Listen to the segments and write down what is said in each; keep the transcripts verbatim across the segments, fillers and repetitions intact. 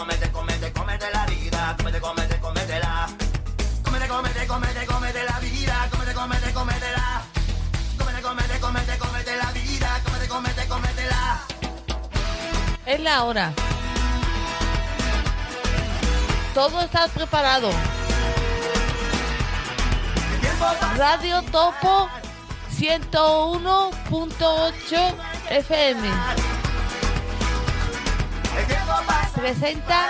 cómete, cómete, cómete la vida, cómete, cómete, cómetela. Cómete, cómete, cómete, cómete la vida, cómete, cómete, cómetela. Cómete, cómete, cómete, cómete la vida, cómete, cómete, cómetela. Es la hora. Todo está preparado. Radio Topo ciento uno punto ocho F M presenta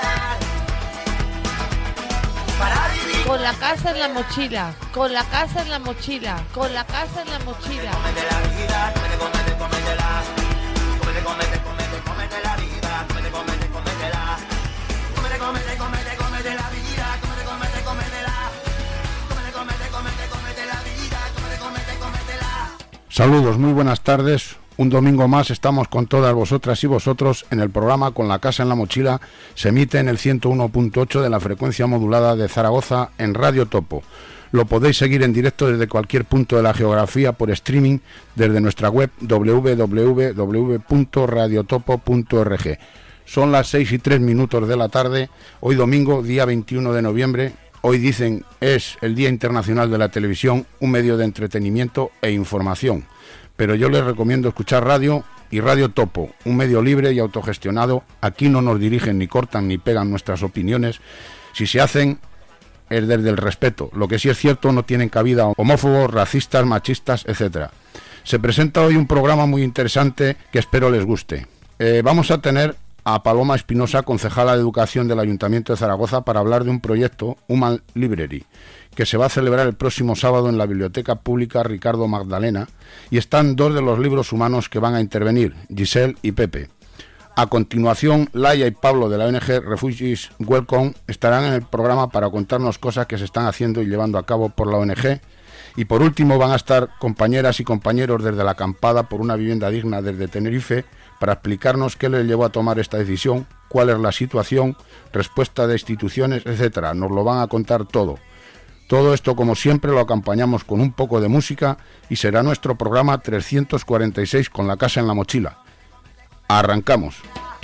Con la casa en la mochila, con la casa en la mochila, con la casa en la mochila. Cómete la vida, cómete, cómete, cómetela. Cómete, cómete, cómete, cómete la vida, cómete, cómete, cómetela. Cómete, cómete, cómete, cómete la vida, cómete, cómete, cómetela. Cómete, cómete, cómete, cómete la vida, cómete, cómete, cómetela. Saludos, muy buenas tardes. Un domingo más estamos con todas vosotras y vosotros en el programa Con la casa en la mochila. Se emite en el ciento uno punto ocho de la frecuencia modulada de Zaragoza en Radio Topo. Lo podéis seguir en directo desde cualquier punto de la geografía por streaming desde nuestra web doble u doble u doble u punto radio topo punto org. Son las seis y tres minutos de la tarde, hoy domingo, día veintiuno de noviembre. Hoy dicen es el Día Internacional de la Televisión, un medio de entretenimiento e información. Pero yo les recomiendo escuchar radio y Radio Topo, un medio libre y autogestionado. Aquí no nos dirigen ni cortan ni pegan nuestras opiniones. Si se hacen es desde el respeto. Lo que sí es cierto, no tienen cabida homófobos, racistas, machistas, etcétera. Se presenta hoy un programa muy interesante que espero les guste. Eh, vamos a tener a Paloma Espinosa, concejala de Educación del Ayuntamiento de Zaragoza, para hablar de un proyecto, Human Library, que se va a celebrar el próximo sábado en la Biblioteca Pública Ricardo Magdalena, y están dos de los libros humanos que van a intervenir, Giselle y Pepe. A continuación, Laia y Pablo de la O N G Refugees Welcome estarán en el programa para contarnos cosas que se están haciendo y llevando a cabo por la O N G. Y por último van a estar compañeras y compañeros desde la acampada por una vivienda digna desde Tenerife para explicarnos qué les llevó a tomar esta decisión, cuál es la situación, respuesta de instituciones, etcétera. Nos lo van a contar todo. Todo esto, como siempre, lo acompañamos con un poco de música y será nuestro programa trescientos cuarenta y seis con la casa en la mochila. Arrancamos.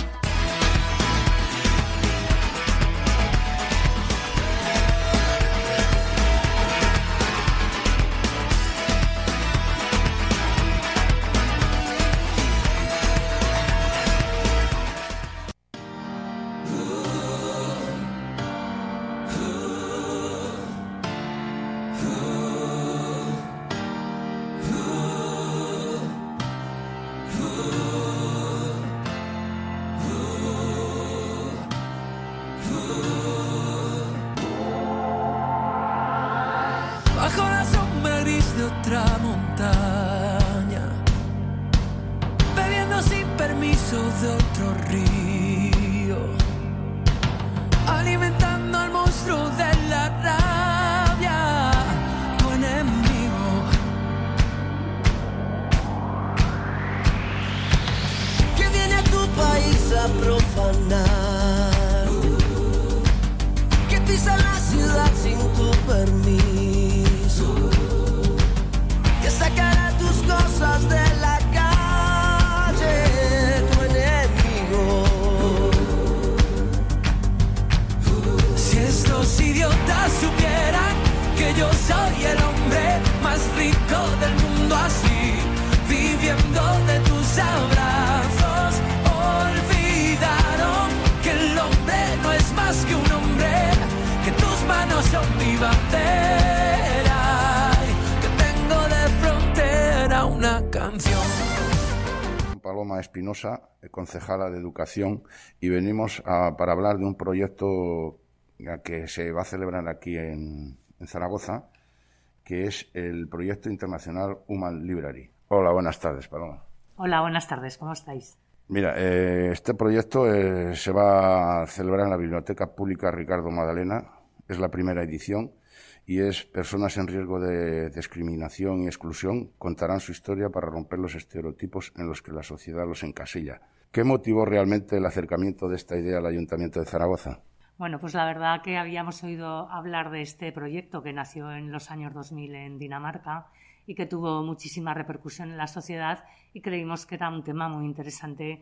Paloma Espinosa, concejala de Educación, y venimos a, para hablar de un proyecto que se va a celebrar aquí en, en Zaragoza, que es el proyecto internacional Human Library. Hola, buenas tardes, Paloma. Hola, buenas tardes, ¿cómo estáis? Mira, eh, este proyecto eh, se va a celebrar en la Biblioteca Pública Ricardo Magdalena, es la primera edición, y es personas en riesgo de discriminación y exclusión contarán su historia para romper los estereotipos en los que la sociedad los encasilla. ¿Qué motivó realmente el acercamiento de esta idea al Ayuntamiento de Zaragoza? Bueno, pues la verdad que habíamos oído hablar de este proyecto que nació en los años dos mil en Dinamarca y que tuvo muchísima repercusión en la sociedad, y creímos que era un tema muy interesante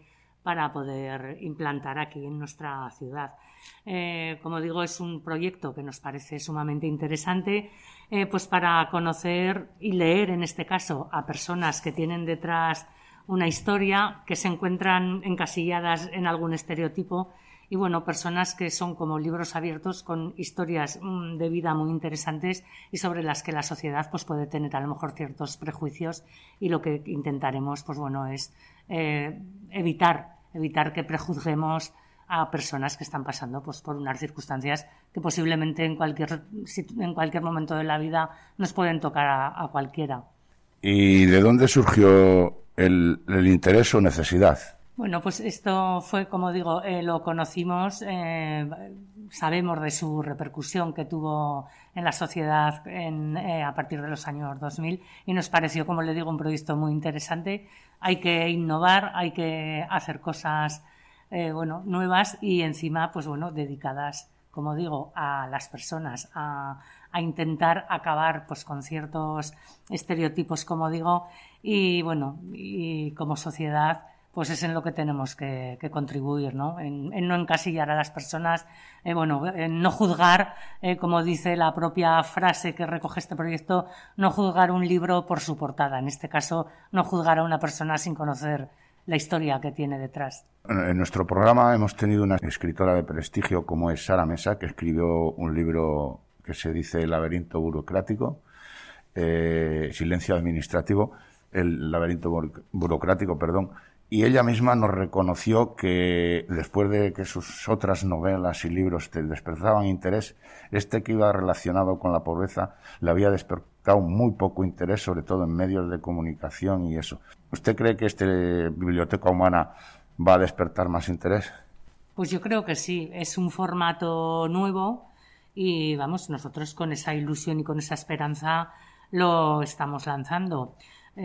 para poder implantar aquí en nuestra ciudad. Eh, como digo, es un proyecto que nos parece sumamente interesante, eh, pues para conocer y leer, en este caso, a personas que tienen detrás una historia, que se encuentran encasilladas en algún estereotipo, y bueno, personas que son como libros abiertos con historias mmm, de vida muy interesantes y sobre las que la sociedad pues puede tener a lo mejor ciertos prejuicios, y lo que intentaremos pues bueno es eh, evitar evitar que prejuzguemos a personas que están pasando pues por unas circunstancias que posiblemente en cualquier en cualquier momento de la vida nos pueden tocar a, a cualquiera. ¿Y de dónde surgió el, el interés o necesidad? Bueno, pues esto fue, como digo, eh, lo conocimos, eh, sabemos de su repercusión que tuvo en la sociedad en, eh, a partir de los años dos mil, y nos pareció, como le digo, un proyecto muy interesante. Hay que innovar, hay que hacer cosas eh, bueno, nuevas y encima, pues bueno, dedicadas, como digo, a las personas, a, a intentar acabar pues con ciertos estereotipos, como digo, y bueno, y como sociedad pues es en lo que tenemos que, que contribuir, ¿no? En, en no encasillar a las personas, eh, bueno, en no juzgar, eh, como dice la propia frase que recoge este proyecto, no juzgar un libro por su portada. En este caso, no juzgar a una persona sin conocer la historia que tiene detrás. En nuestro programa hemos tenido una escritora de prestigio como es Sara Mesa, que escribió un libro que se dice El laberinto burocrático, eh, silencio administrativo, el laberinto burocrático, perdón. Y ella misma nos reconoció que después de que sus otras novelas y libros te despertaban interés, este que iba relacionado con la pobreza le había despertado muy poco interés, sobre todo en medios de comunicación y eso. ¿Usted cree que esta biblioteca humana va a despertar más interés? Pues yo creo que sí, es un formato nuevo y vamos, nosotros con esa ilusión y con esa esperanza lo estamos lanzando.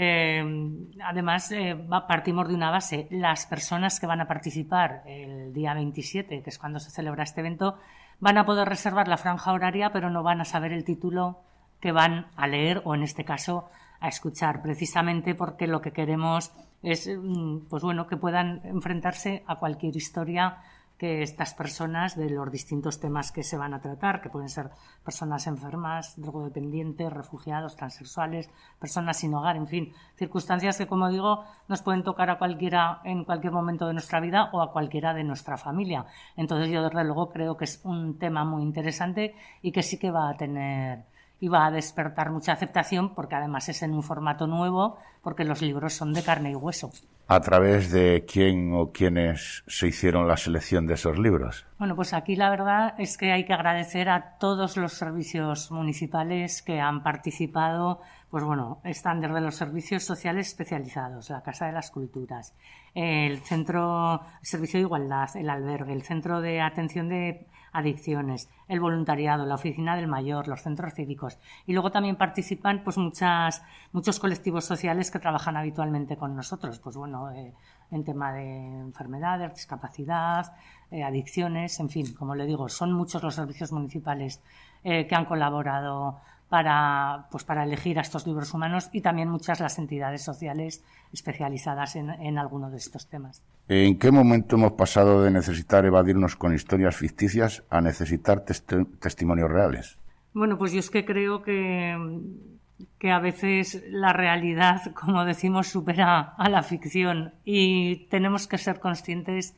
Eh, además, eh, partimos de una base. Las personas que van a participar el día veintisiete, que es cuando se celebra este evento, van a poder reservar la franja horaria, pero no van a saber el título que van a leer o, en este caso, a escuchar, precisamente porque lo que queremos es pues bueno, que puedan enfrentarse a cualquier historia que estas personas, de los distintos temas que se van a tratar, que pueden ser personas enfermas, drogodependientes, refugiados, transexuales, personas sin hogar, en fin, circunstancias que, como digo, nos pueden tocar a cualquiera en cualquier momento de nuestra vida o a cualquiera de nuestra familia. Entonces yo, desde luego, creo que es un tema muy interesante y que sí que va a tener y va a despertar mucha aceptación, porque además es en un formato nuevo, porque los libros son de carne y hueso. ¿A través de quién o quiénes se hicieron la selección de esos libros? Bueno, pues aquí la verdad es que hay que agradecer a todos los servicios municipales que han participado. Pues bueno, están desde los servicios sociales especializados, la Casa de las Culturas, el Centro, el Servicio de Igualdad, el Albergue, el Centro de Atención de Adicciones, el voluntariado, la Oficina del Mayor, los centros cívicos. Y luego también participan pues muchas, muchos colectivos sociales que trabajan habitualmente con nosotros, pues bueno, eh, en tema de enfermedades, discapacidad, eh, adicciones, en fin, como le digo, son muchos los servicios municipales eh, que han colaborado para, pues para elegir a estos libros humanos, y también muchas las entidades sociales especializadas en, en alguno de estos temas. ¿En qué momento hemos pasado de necesitar evadirnos con historias ficticias a necesitar testi- testimonios reales? Bueno, pues yo es que creo que, que a veces la realidad, como decimos, supera a la ficción, y tenemos que ser conscientes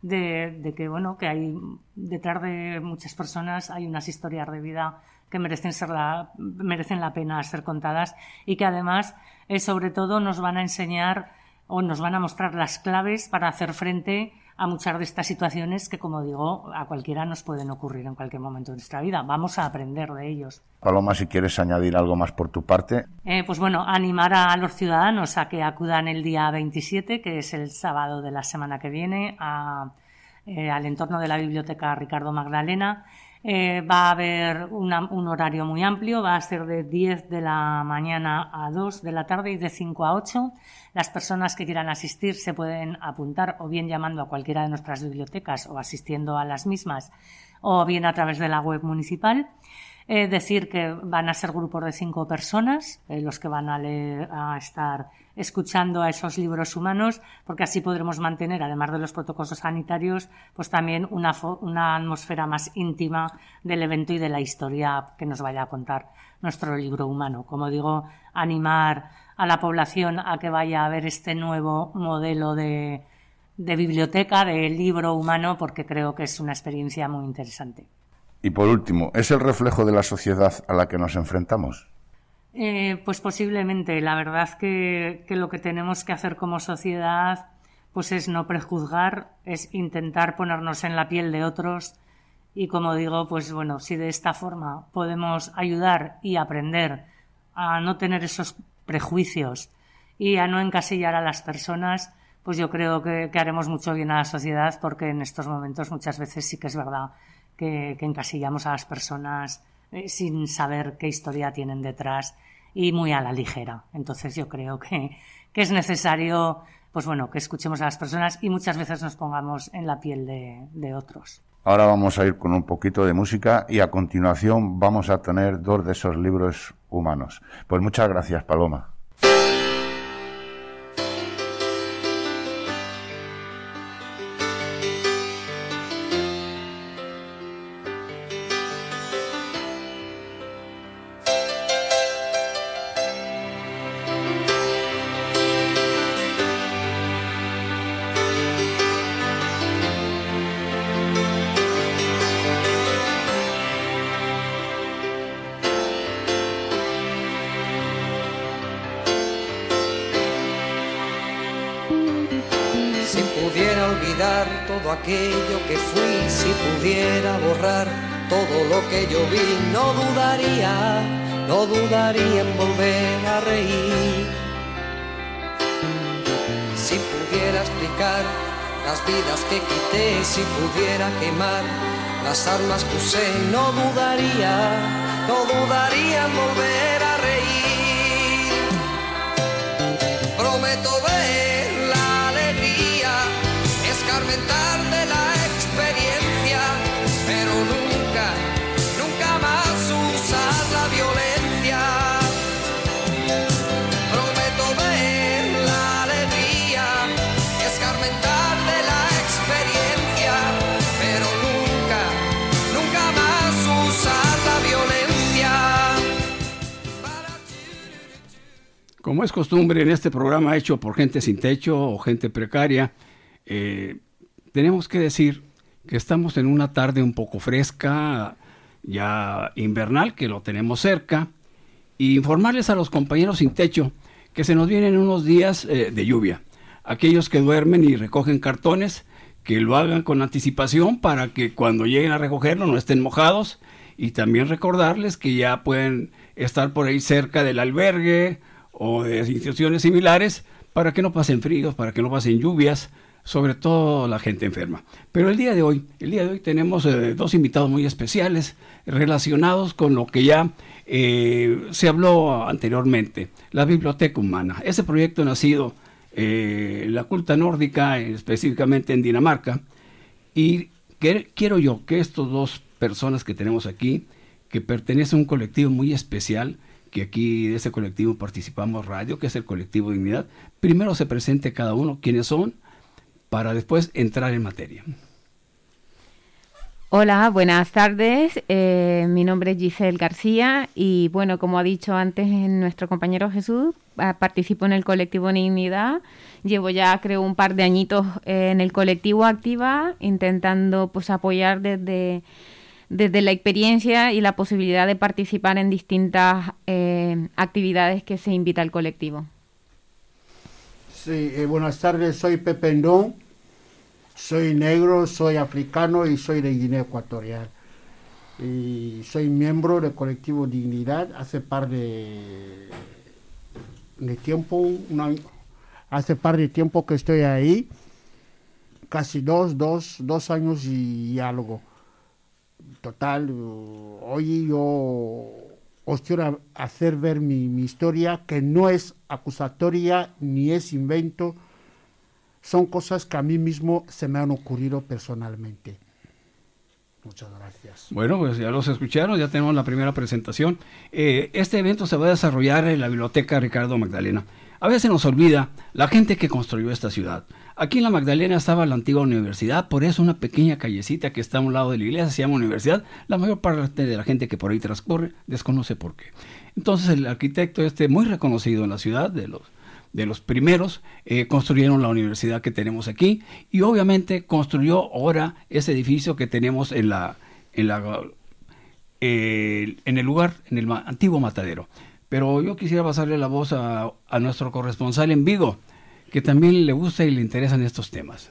de, de que, bueno, que hay detrás de muchas personas hay unas historias de vida que merecen ser la, merecen la pena ser contadas, y que además, eh, sobre todo, nos van a enseñar o nos van a mostrar las claves para hacer frente a muchas de estas situaciones que, como digo, a cualquiera nos pueden ocurrir en cualquier momento de nuestra vida. Vamos a aprender de ellos. Paloma, si quieres añadir algo más por tu parte. Eh, pues bueno, animar a los ciudadanos a que acudan el día veintisiete, que es el sábado de la semana que viene, a, eh, al entorno de la Biblioteca Ricardo Magdalena. Eh, va a haber una, un horario muy amplio, va a ser de diez de la mañana a dos de la tarde y de cinco a ocho. Las personas que quieran asistir se pueden apuntar o bien llamando a cualquiera de nuestras bibliotecas o asistiendo a las mismas, o bien a través de la web municipal. Eh, decir que van a ser grupos de cinco personas, eh, los que van a, leer, a estar escuchando a esos libros humanos, porque así podremos mantener, además de los protocolos sanitarios, pues también una, una atmósfera más íntima del evento y de la historia que nos vaya a contar nuestro libro humano. Como digo, animar a la población a que vaya a ver este nuevo modelo de, de biblioteca, de libro humano, porque creo que es una experiencia muy interesante. Y por último, ¿es el reflejo de la sociedad a la que nos enfrentamos? Eh, pues posiblemente. La verdad que, que lo que tenemos que hacer como sociedad pues es no prejuzgar, es intentar ponernos en la piel de otros y, como digo, pues bueno, si de esta forma podemos ayudar y aprender a no tener esos prejuicios y a no encasillar a las personas, pues yo creo que, que haremos mucho bien a la sociedad, porque en estos momentos muchas veces sí que es verdad que, que encasillamos a las personas eh, sin saber qué historia tienen detrás y muy a la ligera. Entonces yo creo que, que es necesario, pues bueno, que escuchemos a las personas y muchas veces nos pongamos en la piel de, de otros. Ahora vamos a ir con un poquito de música y a continuación vamos a tener dos de esos libros humanos. Pues muchas gracias, Paloma. Todo aquello que fui, si pudiera borrar todo lo que yo vi, no dudaría, no dudaría en volver a reír. Si pudiera explicar las vidas que quité, si pudiera quemar las armas que usé, no dudaría, no dudaría en volver a reír. Prometo ver la alegría, escarmentar de la experiencia, pero nunca, nunca más usar la violencia. Prometo ver la alegría, escarmentar de la experiencia, pero nunca, nunca más usar la violencia. Como es costumbre en este programa hecho por gente sin techo o gente precaria, eh, tenemos que decir que estamos en una tarde un poco fresca, ya invernal, que lo tenemos cerca, y informarles a los compañeros sin techo que se nos vienen unos días eh, de lluvia. Aquellos que duermen y recogen cartones, que lo hagan con anticipación para que cuando lleguen a recogerlo no estén mojados, y también recordarles que ya pueden estar por ahí cerca del albergue o de instituciones similares para que no pasen fríos, para que no pasen lluvias, sobre todo la gente enferma. Pero el día de hoy, el día de hoy tenemos eh, dos invitados muy especiales relacionados con lo que ya eh, se habló anteriormente, la Biblioteca Humana. Ese proyecto nacido eh, en la culta nórdica, específicamente en Dinamarca, y que, quiero yo que estas dos personas que tenemos aquí, que pertenecen a un colectivo muy especial, que aquí de ese colectivo participamos Radio, que es el colectivo Dignidad, primero se presente cada uno quiénes son, para después entrar en materia. Hola, buenas tardes. Eh, mi nombre es Giselle García y, bueno, como ha dicho antes nuestro compañero Jesús, participo en el colectivo Dignidad. Llevo ya, creo, un par de añitos eh, en el colectivo activa, intentando pues apoyar desde, desde la experiencia y la posibilidad de participar en distintas eh, actividades que se invita al colectivo. Sí, eh, buenas tardes, soy Pepe Ndón, soy negro, soy africano y soy de Guinea Ecuatorial. Y soy miembro del colectivo Dignidad hace par de, de tiempo, una, hace par de tiempo que estoy ahí, casi dos, dos, dos años y, y algo. Total, hoy yo os quiero hacer ver mi, mi historia, que no es acusatoria ni es invento, son cosas que a mí mismo se me han ocurrido personalmente. Muchas gracias. Bueno, pues ya los escucharon, ya tenemos la primera presentación. Eh, este evento se va a desarrollar en la Biblioteca Ricardo Magdalena. A veces nos olvida la gente que construyó esta ciudad. Aquí en la Magdalena estaba la antigua universidad, por eso una pequeña callecita que está a un lado de la iglesia se llama universidad. La mayor parte de la gente que por ahí transcurre desconoce por qué. Entonces el arquitecto este muy reconocido en la ciudad, de los de los primeros, eh, construyeron la universidad que tenemos aquí y obviamente construyó ahora ese edificio que tenemos en la en la eh, en el lugar, en el ma- antiguo matadero. Pero yo quisiera pasarle la voz a, a nuestro corresponsal en Vigo, que también le gusta y le interesan estos temas.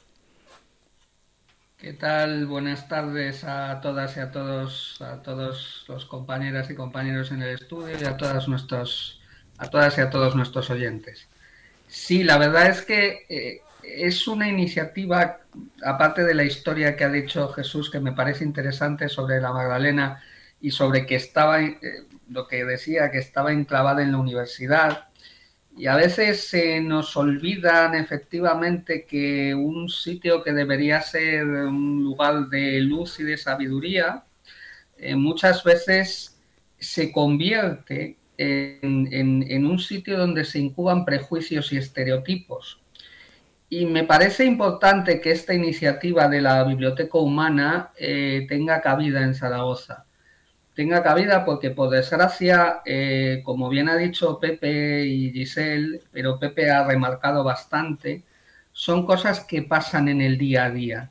¿Qué tal? Buenas tardes a todas y a todos, a todos los compañeras y compañeros en el estudio y a todas nuestros a todas y a todos nuestros oyentes. Sí, la verdad es que eh, es una iniciativa, aparte de la historia que ha dicho Jesús, que me parece interesante sobre la Magdalena y sobre que estaba, eh, lo que decía, que estaba enclavada en la universidad. Y a veces se nos olvidan efectivamente que un sitio que debería ser un lugar de luz y de sabiduría, eh, muchas veces se convierte En, en, en un sitio donde se incuban prejuicios y estereotipos. Y me parece importante que esta iniciativa de la Biblioteca Humana eh, tenga cabida en Zaragoza. Tenga cabida porque, por desgracia, eh, como bien ha dicho Pepe y Giselle, pero Pepe ha remarcado bastante, son cosas que pasan en el día a día.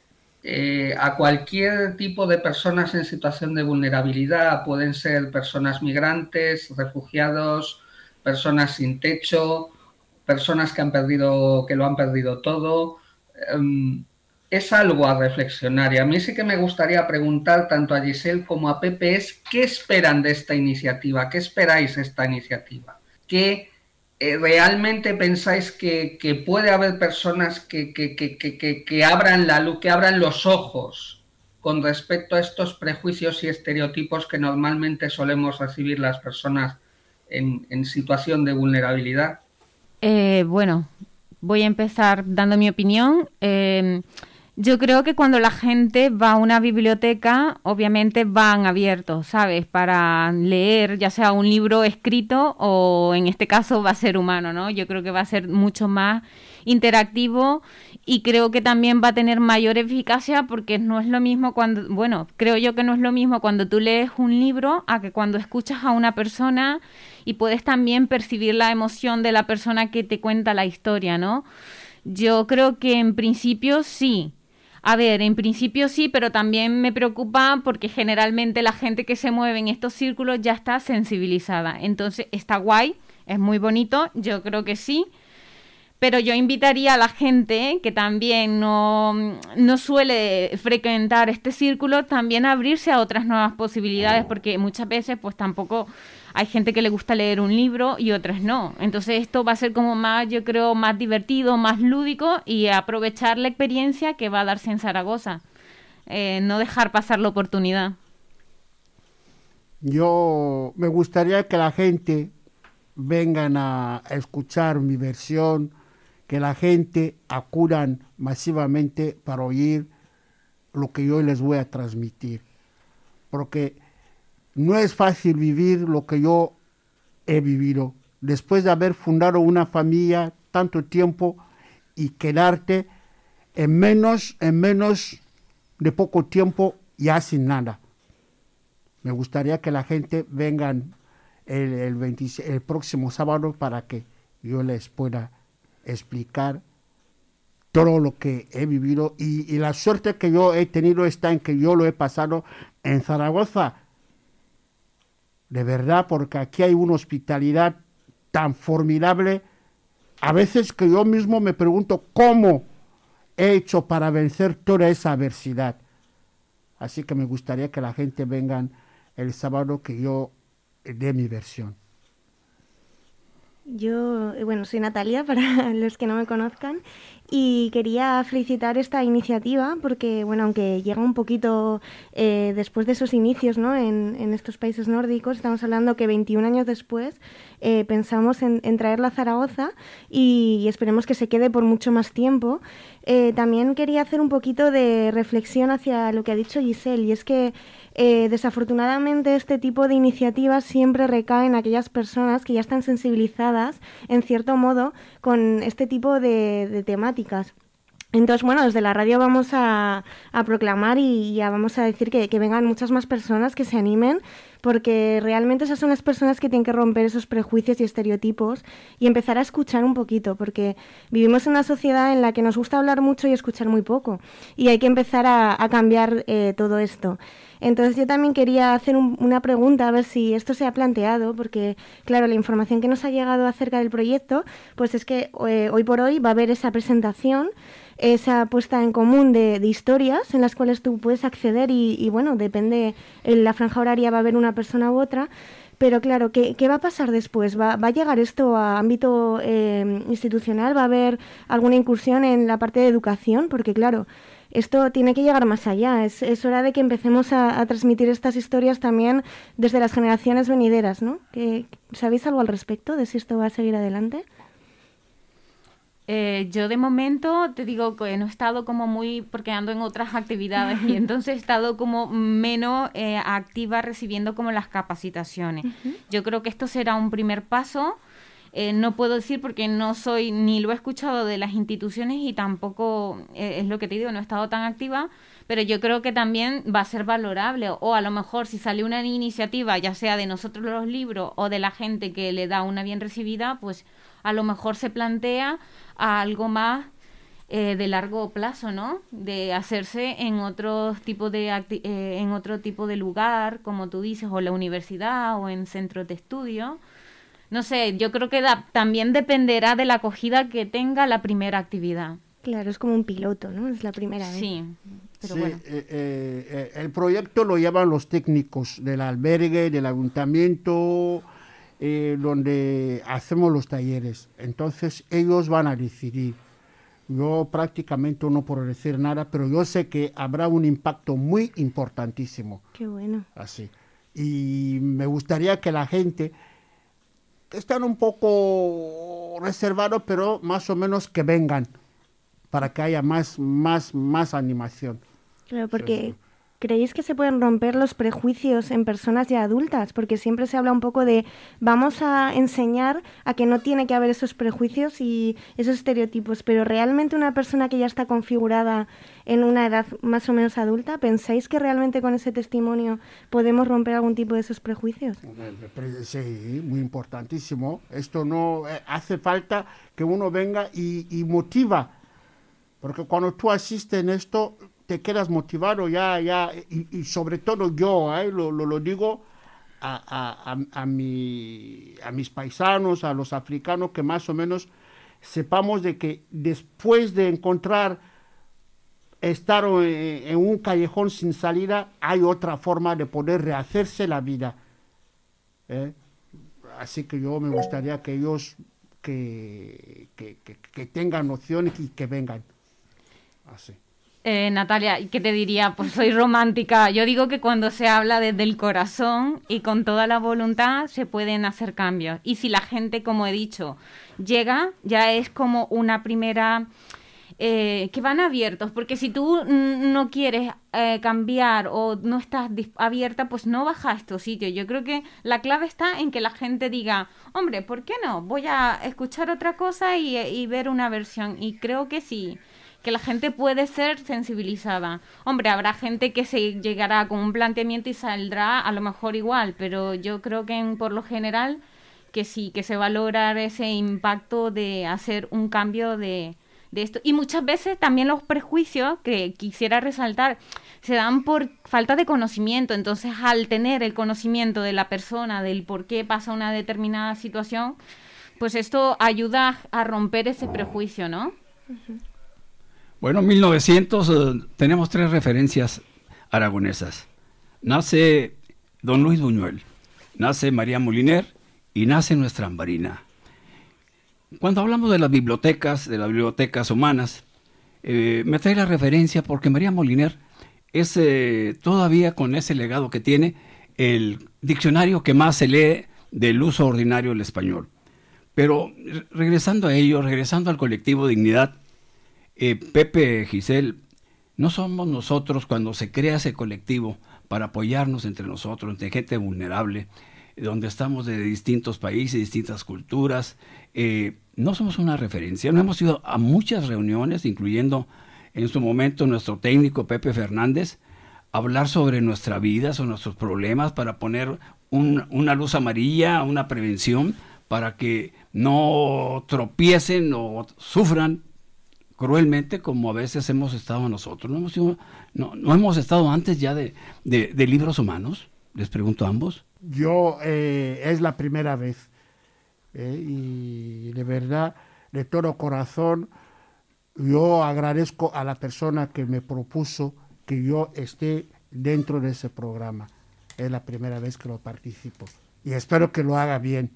Eh, a cualquier tipo de personas en situación de vulnerabilidad, pueden ser personas migrantes, refugiados, personas sin techo, personas que han perdido, que lo han perdido todo. Um, es algo a reflexionar y a mí sí que me gustaría preguntar tanto a Giselle como a Pepe es ¿qué esperan de esta iniciativa? ¿Qué esperáis de esta iniciativa? ¿Qué Eh, ¿realmente pensáis que, que puede haber personas que, que, que, que, que abran la luz, que abran los ojos con respecto a estos prejuicios y estereotipos que normalmente solemos recibir las personas en, en situación de vulnerabilidad? Eh, bueno, voy a empezar dando mi opinión. Eh, Yo creo que cuando la gente va a una biblioteca, obviamente van abiertos, ¿sabes? Para leer, ya sea un libro escrito o en este caso va a ser humano, ¿no? Yo creo que va a ser mucho más interactivo y creo que también va a tener mayor eficacia porque no es lo mismo cuando, bueno, creo yo que no es lo mismo cuando tú lees un libro a que cuando escuchas a una persona y puedes también percibir la emoción de la persona que te cuenta la historia, ¿no? Yo creo que en principio sí. A ver, en principio sí, pero también me preocupa porque generalmente la gente que se mueve en estos círculos ya está sensibilizada. Entonces está guay, es muy bonito, yo creo que sí. Pero yo invitaría a la gente que también no, no suele frecuentar este círculo también a abrirse a otras nuevas posibilidades, porque muchas veces pues tampoco hay gente que le gusta leer un libro y otras no. Entonces esto va a ser como más, yo creo, más divertido, más lúdico y aprovechar la experiencia que va a darse en Zaragoza. Eh, no dejar pasar la oportunidad. Yo me gustaría que la gente vengan a escuchar mi versión, que la gente acudan masivamente para oír lo que yo les voy a transmitir. Porque no es fácil vivir lo que yo he vivido. Después de haber fundado una familia tanto tiempo y quedarte en menos, en menos de poco tiempo ya sin nada. Me gustaría que la gente vengan el, el, veintiséis, el próximo sábado para que yo les pueda explicar todo lo que he vivido y, y la suerte que yo he tenido está en que yo lo he pasado en Zaragoza. De verdad, porque aquí hay una hospitalidad tan formidable, a veces que yo mismo me pregunto cómo he hecho para vencer toda esa adversidad. Así que me gustaría que la gente vengan el sábado que yo dé mi versión. Yo, bueno, soy Natalia, para los que no me conozcan. y quería felicitar esta iniciativa porque, bueno, aunque llega un poquito eh, después de esos inicios, ¿no? en, en estos países nórdicos, estamos hablando que veintiún años después eh, pensamos en, en traerla a Zaragoza y, y esperemos que se quede por mucho más tiempo. Eh, también quería hacer un poquito de reflexión hacia lo que ha dicho Giselle, y es que eh, desafortunadamente este tipo de iniciativas siempre recaen en aquellas personas que ya están sensibilizadas, en cierto modo, con este tipo de, de temáticas. Entonces, bueno, desde la radio vamos a, a proclamar y ya vamos a decir que, que vengan muchas más personas que se animen, porque realmente esas son las personas que tienen que romper esos prejuicios y estereotipos y empezar a escuchar un poquito, porque vivimos en una sociedad en la que nos gusta hablar mucho y escuchar muy poco, y hay que empezar a, a cambiar eh, todo esto. Entonces yo también quería hacer un, una pregunta, a ver si esto se ha planteado, porque claro, la información que nos ha llegado acerca del proyecto, pues es que eh, hoy por hoy va a haber esa presentación, esa puesta en común de, de historias en las cuales tú puedes acceder y, y bueno, depende, en la franja horaria va a haber una persona u otra, pero claro, ¿qué, qué va a pasar después? ¿Va, va a llegar esto a ámbito eh, institucional? ¿Va a haber alguna incursión en la parte de educación? Porque claro, esto tiene que llegar más allá, es, es hora de que empecemos a, a transmitir estas historias también desde las generaciones venideras, ¿no? ¿Qué, ¿Sabéis algo al respecto de si esto va a seguir adelante? Eh, yo de momento te digo que no he estado como muy, porque ando en otras actividades y entonces he estado como menos eh, activa recibiendo como las capacitaciones. Uh-huh. Yo creo que esto será un primer paso. Eh, no puedo decir porque no soy, ni lo he escuchado de las instituciones y tampoco, eh, es lo que te digo, no he estado tan activa, pero yo creo que también va a ser valorable, o a lo mejor si sale una iniciativa, ya sea de nosotros los libros o de la gente que le da una bien recibida, pues a lo mejor se plantea a algo más eh, de largo plazo, ¿no? De hacerse en otro tipo de acti- eh, en otro tipo de lugar, como tú dices, o la universidad o en centros de estudio. No sé, yo creo que da, también dependerá de la acogida que tenga la primera actividad. Claro, es como un piloto, ¿no? Es la primera vez. Sí, pero sí, bueno. Eh, eh, el proyecto lo llevan los técnicos del albergue, del ayuntamiento, eh, donde hacemos los talleres. Entonces, ellos van a decidir. Yo prácticamente no puedo decir nada, pero yo sé que habrá un impacto muy importantísimo. Qué bueno. Así. Y me gustaría que la gente... están un poco reservados, pero más o menos que vengan para que haya más, más, más animación. Claro, porque Sí, sí. ¿creéis que se pueden romper los prejuicios en personas ya adultas? Porque siempre se habla un poco de vamos a enseñar a que no tiene que haber esos prejuicios y esos estereotipos, pero realmente una persona que ya está configurada en una edad más o menos adulta, ¿pensáis que realmente con ese testimonio podemos romper algún tipo de esos prejuicios? Sí, muy importantísimo. Esto no eh, hace falta que uno venga y, y motiva, porque cuando tú asistes en esto te quedas motivado ya, ya y, y sobre todo yo, eh, lo, lo, lo digo a, a, a, a, mi, a mis paisanos, a los africanos, que más o menos sepamos de que después de encontrar estar en, en un callejón sin salida, hay otra forma de poder rehacerse la vida. ¿eh? Así que yo me gustaría que ellos que, que, que, que tengan noción y que, que vengan. Así. Eh, Natalia, ¿qué te diría? Pues soy romántica. Yo digo que cuando se habla desde el corazón y con toda la voluntad se pueden hacer cambios. Y si la gente, como he dicho, llega, ya es como una primera... Eh, que van abiertos, porque si tú mm, no quieres eh, cambiar o no estás abierta, pues no vas a estos sitios. Yo creo que la clave está en que la gente diga, hombre, ¿por qué no? Voy a escuchar otra cosa y, y ver una versión. Y creo que sí, que la gente puede ser sensibilizada. Hombre, habrá gente que se llegará con un planteamiento y saldrá a lo mejor igual, pero yo creo que en, por lo general que sí, que se valora ese impacto de hacer un cambio de... de esto. Y muchas veces también los prejuicios que quisiera resaltar se dan por falta de conocimiento. Entonces, al tener el conocimiento de la persona, del por qué pasa una determinada situación, pues esto ayuda a romper ese prejuicio, ¿no? Bueno, mil novecientos eh, tenemos tres referencias aragonesas. Nace don Luis Buñuel, nace María Moliner y nace nuestra Ambarina. cuando hablamos de las bibliotecas, de las bibliotecas humanas, eh, me trae la referencia porque María Moliner es eh, todavía con ese legado que tiene el diccionario que más se lee del uso ordinario del español. Pero regresando a ello, regresando al colectivo Dignidad, eh, Pepe, Giselle, no somos nosotros cuando se crea ese colectivo para apoyarnos entre nosotros, entre gente vulnerable, donde estamos de distintos países, distintas culturas, eh, no somos una referencia. No hemos ido a muchas reuniones, incluyendo en su momento nuestro técnico Pepe Fernández, a hablar sobre nuestra vida, sobre nuestros problemas, para poner un, una luz amarilla, una prevención, para que no tropiecen o sufran cruelmente como a veces hemos estado nosotros. ¿No hemos, sido, no, no hemos estado antes ya de, de, de libros humanos? Les pregunto a ambos. Yo eh, es la primera vez eh, y de verdad, de todo corazón, yo agradezco a la persona que me propuso que yo esté dentro de ese programa. Es la primera vez que lo participo y espero que lo haga bien.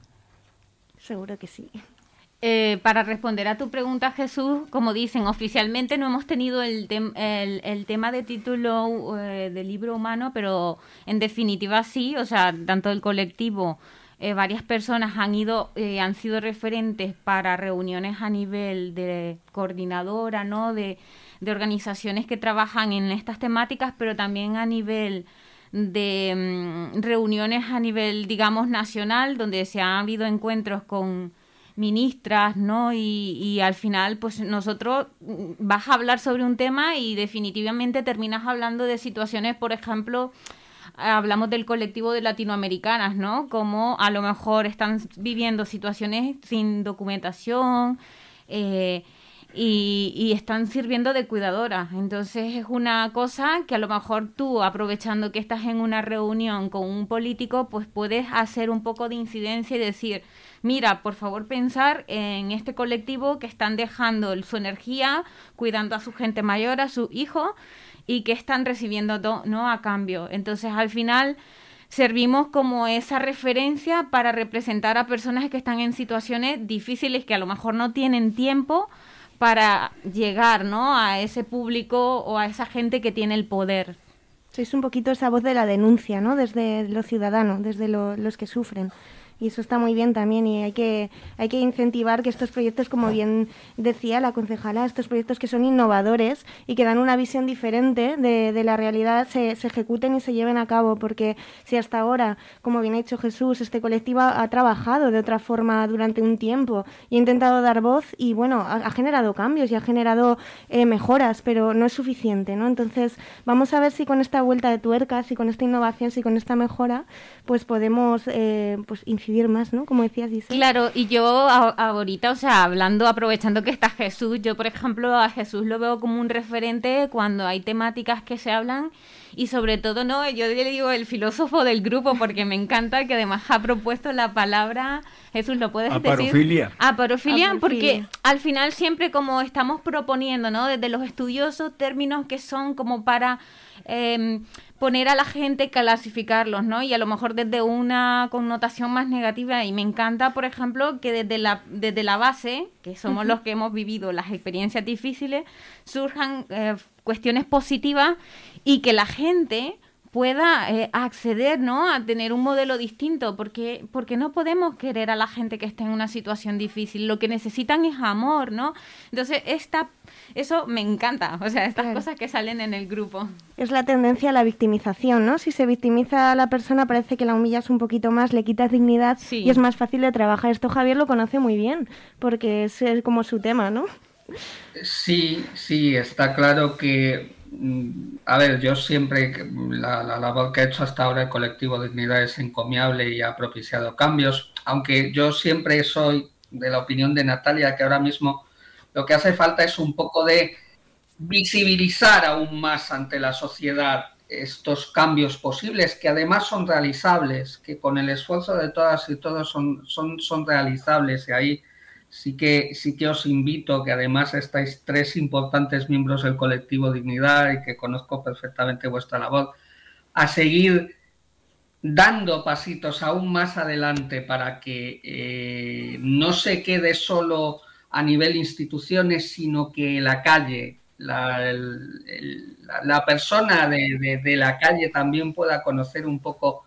Seguro que sí. Eh, para responder a tu pregunta, Jesús, como dicen, oficialmente no hemos tenido el, tem el, el tema de título eh, de libro humano, pero en definitiva sí, o sea, tanto el colectivo, eh, varias personas han ido, eh, han sido referentes para reuniones a nivel de coordinadora, ¿no? De, de organizaciones que trabajan en estas temáticas, pero también a nivel de mm, reuniones a nivel, digamos, nacional, donde se han habido encuentros con ministras, ¿no? Y, y al final, pues nosotros vas a hablar sobre un tema y definitivamente terminas hablando de situaciones, por ejemplo, hablamos del colectivo de latinoamericanas, ¿no? Como a lo mejor están viviendo situaciones sin documentación eh, y, y están sirviendo de cuidadoras. Entonces es una cosa que a lo mejor tú, aprovechando que estás en una reunión con un político, pues puedes hacer un poco de incidencia y decir: mira, por favor pensar en este colectivo que están dejando su energía cuidando a su gente mayor, a su hijo, y que están recibiendo do, ¿no? a cambio. Entonces, al final, servimos como esa referencia para representar a personas que están en situaciones difíciles, que a lo mejor no tienen tiempo para llegar, ¿no? a ese público o a esa gente que tiene el poder. Sois un poquito esa voz de la denuncia, ¿no? Desde los ciudadanos, desde lo, los que sufren. Y eso está muy bien también, y hay que, hay que incentivar que estos proyectos, como bien decía la concejala, estos proyectos que son innovadores y que dan una visión diferente de, de la realidad, se, se ejecuten y se lleven a cabo, porque si hasta ahora, como bien ha dicho Jesús, este colectivo ha, ha trabajado de otra forma durante un tiempo y ha intentado dar voz y bueno, ha, ha generado cambios y ha generado eh, mejoras, pero no es suficiente, ¿no? Entonces vamos a ver si con esta vuelta de tuerca, si con esta innovación, si con esta mejora, pues podemos eh, pues incidir más, ¿no? Como decías, Giselle. Claro, y yo a, ahorita, o sea, hablando, aprovechando que está Jesús, yo, por ejemplo, a Jesús lo veo como un referente cuando hay temáticas que se hablan y sobre todo, ¿no? Yo le digo el filósofo del grupo porque me encanta que además ha propuesto la palabra, Jesús, ¿lo puedes aparofilia. decir? Aparofilia. Aparofilia, porque Aparofilia. al final siempre como estamos proponiendo, ¿no? Desde los estudiosos términos que son como para eh, poner a la gente, clasificarlos, ¿no? Y a lo mejor desde una connotación más negativa, y me encanta, por ejemplo, que desde la, desde la base, que somos uh-huh. los que hemos vivido las experiencias difíciles, surjan eh, cuestiones positivas y que la gente pueda eh, acceder, ¿no? A tener un modelo distinto, porque, porque no podemos querer a la gente que está en una situación difícil, lo que necesitan es amor, ¿no? Entonces, esta, eso me encanta, o sea, estas claro. cosas que salen en el grupo. Es la tendencia a la victimización, ¿no? Si se victimiza a la persona parece que la humillas un poquito más, le quitas dignidad sí. y es más fácil de trabajar. Esto Javier lo conoce muy bien, porque es, es como su tema, ¿no? Sí, sí, está claro que a ver, yo siempre, la, la labor que he hecho hasta ahora el colectivo Dignidad es encomiable y ha propiciado cambios, aunque yo siempre soy de la opinión de Natalia que ahora mismo lo que hace falta es un poco de visibilizar aún más ante la sociedad estos cambios posibles, que además son realizables, que con el esfuerzo de todas y todos son, son, son realizables, y ahí sí que, sí que os invito, que además estáis tres importantes miembros del colectivo Dignidad y que conozco perfectamente vuestra labor, a seguir dando pasitos aún más adelante para que eh, no se quede solo a nivel instituciones, sino que la calle, la, el, el, la persona de, de, de la calle también pueda conocer un poco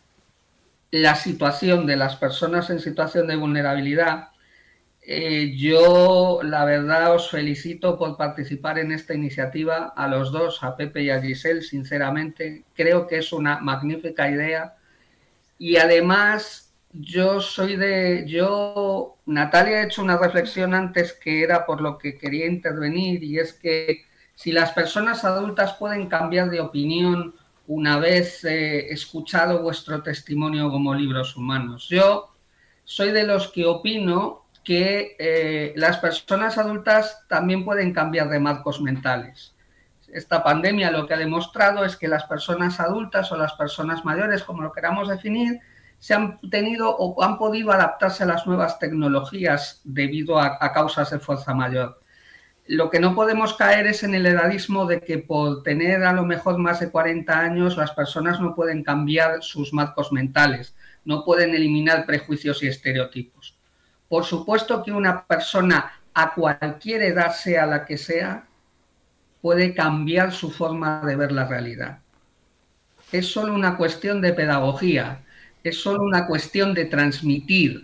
la situación de las personas en situación de vulnerabilidad. Eh, yo, la verdad, os felicito por participar en esta iniciativa, a los dos, a Pepe y a Giselle, sinceramente. Creo que es una magnífica idea. Y además, yo soy de... yo Natalia ha hecho una reflexión antes que era por lo que quería intervenir, y es que si las personas adultas pueden cambiar de opinión una vez eh, escuchado vuestro testimonio como Libros Humanos. Yo soy de los que opino que eh, las personas adultas también pueden cambiar de marcos mentales. Esta pandemia lo que ha demostrado es que las personas adultas o las personas mayores, como lo queramos definir, se han tenido o han podido adaptarse a las nuevas tecnologías debido a, a causas de fuerza mayor. Lo que no podemos caer es en el edadismo de que por tener a lo mejor más de cuarenta años las personas no pueden cambiar sus marcos mentales, no pueden eliminar prejuicios y estereotipos. Por supuesto que una persona a cualquier edad, sea la que sea, puede cambiar su forma de ver la realidad. Es solo una cuestión de pedagogía, es solo una cuestión de transmitir,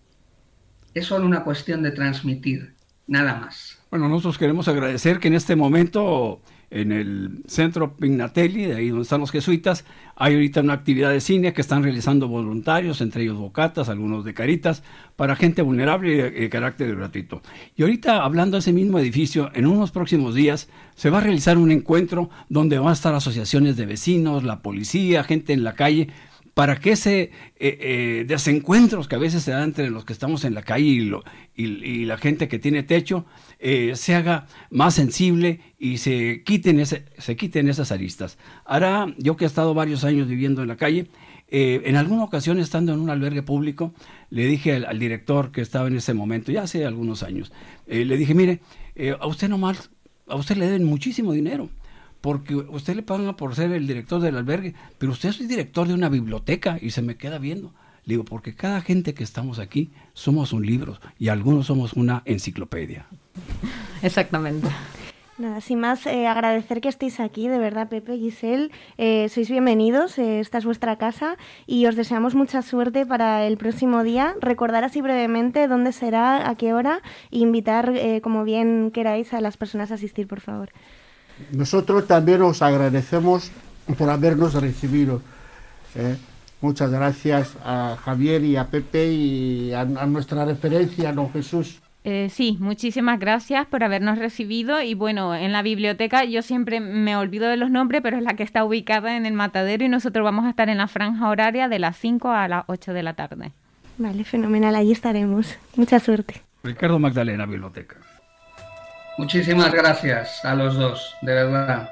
es solo una cuestión de transmitir, nada más. Bueno, nosotros queremos agradecer que en este momento en el Centro Pignatelli, de ahí donde están los jesuitas, hay ahorita una actividad de cine que están realizando voluntarios, entre ellos bocatas, algunos de Caritas, para gente vulnerable y de, de carácter gratuito. Y ahorita, hablando de ese mismo edificio, en unos próximos días se va a realizar un encuentro donde van a estar asociaciones de vecinos, la policía, gente en la calle, para que ese eh, eh, desencuentros que a veces se dan entre los que estamos en la calle y, lo, y, y la gente que tiene techo, eh, se haga más sensible y se quiten, ese, se quiten esas aristas. Ahora, yo que he estado varios años viviendo en la calle, eh, en alguna ocasión estando en un albergue público, le dije al, al director que estaba en ese momento, ya hace algunos años, eh, le dije, mire, eh, a usted nomás, a usted le deben muchísimo dinero, porque usted le paga por ser el director del albergue, pero usted es el director de una biblioteca, y se me queda viendo. Le digo, porque cada gente que estamos aquí somos un libro y algunos somos una enciclopedia. Exactamente. Nada, sin más, eh, agradecer que estéis aquí, de verdad, Pepe, Giselle, eh, sois bienvenidos, eh, esta es vuestra casa y os deseamos mucha suerte para el próximo día. Recordar así brevemente dónde será, a qué hora, e invitar, eh, como bien queráis, a las personas a asistir, por favor. Nosotros también os agradecemos por habernos recibido. ¿eh? Muchas gracias a Javier y a Pepe y a, a nuestra referencia, don Jesús. Eh, sí, muchísimas gracias por habernos recibido. Y bueno, en la biblioteca yo siempre me olvido de los nombres, pero es la que está ubicada en el Matadero, y nosotros vamos a estar en la franja horaria de las cinco a las ocho de la tarde. Vale, fenomenal, allí estaremos. Mucha suerte. Ricardo Magdalena, Biblioteca. Muchísimas gracias a los dos, de verdad.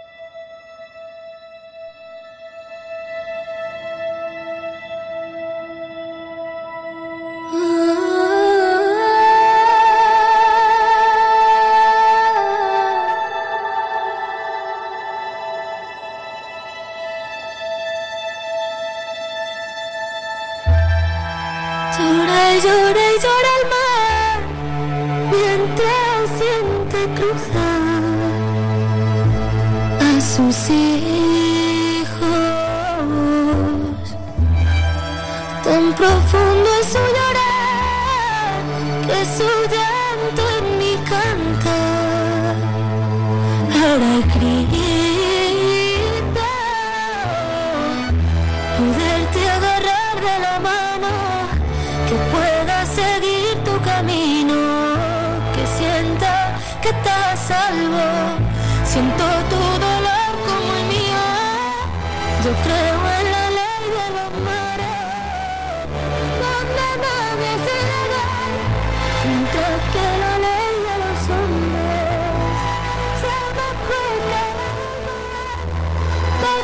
Llora y llora y llora el mar mientras siente cruzar a sus hijos. Tan profundo es su llorar que su llanto en mi cantar ahora grita. Poderte agarrar de la mano, que pueda seguir tu camino, que sienta que estás a salvo. Siento tu dolor como el mío. Yo creo en la ley de los mares, donde nadie es ilegal, mientras que la ley de los hombres se me cuenta de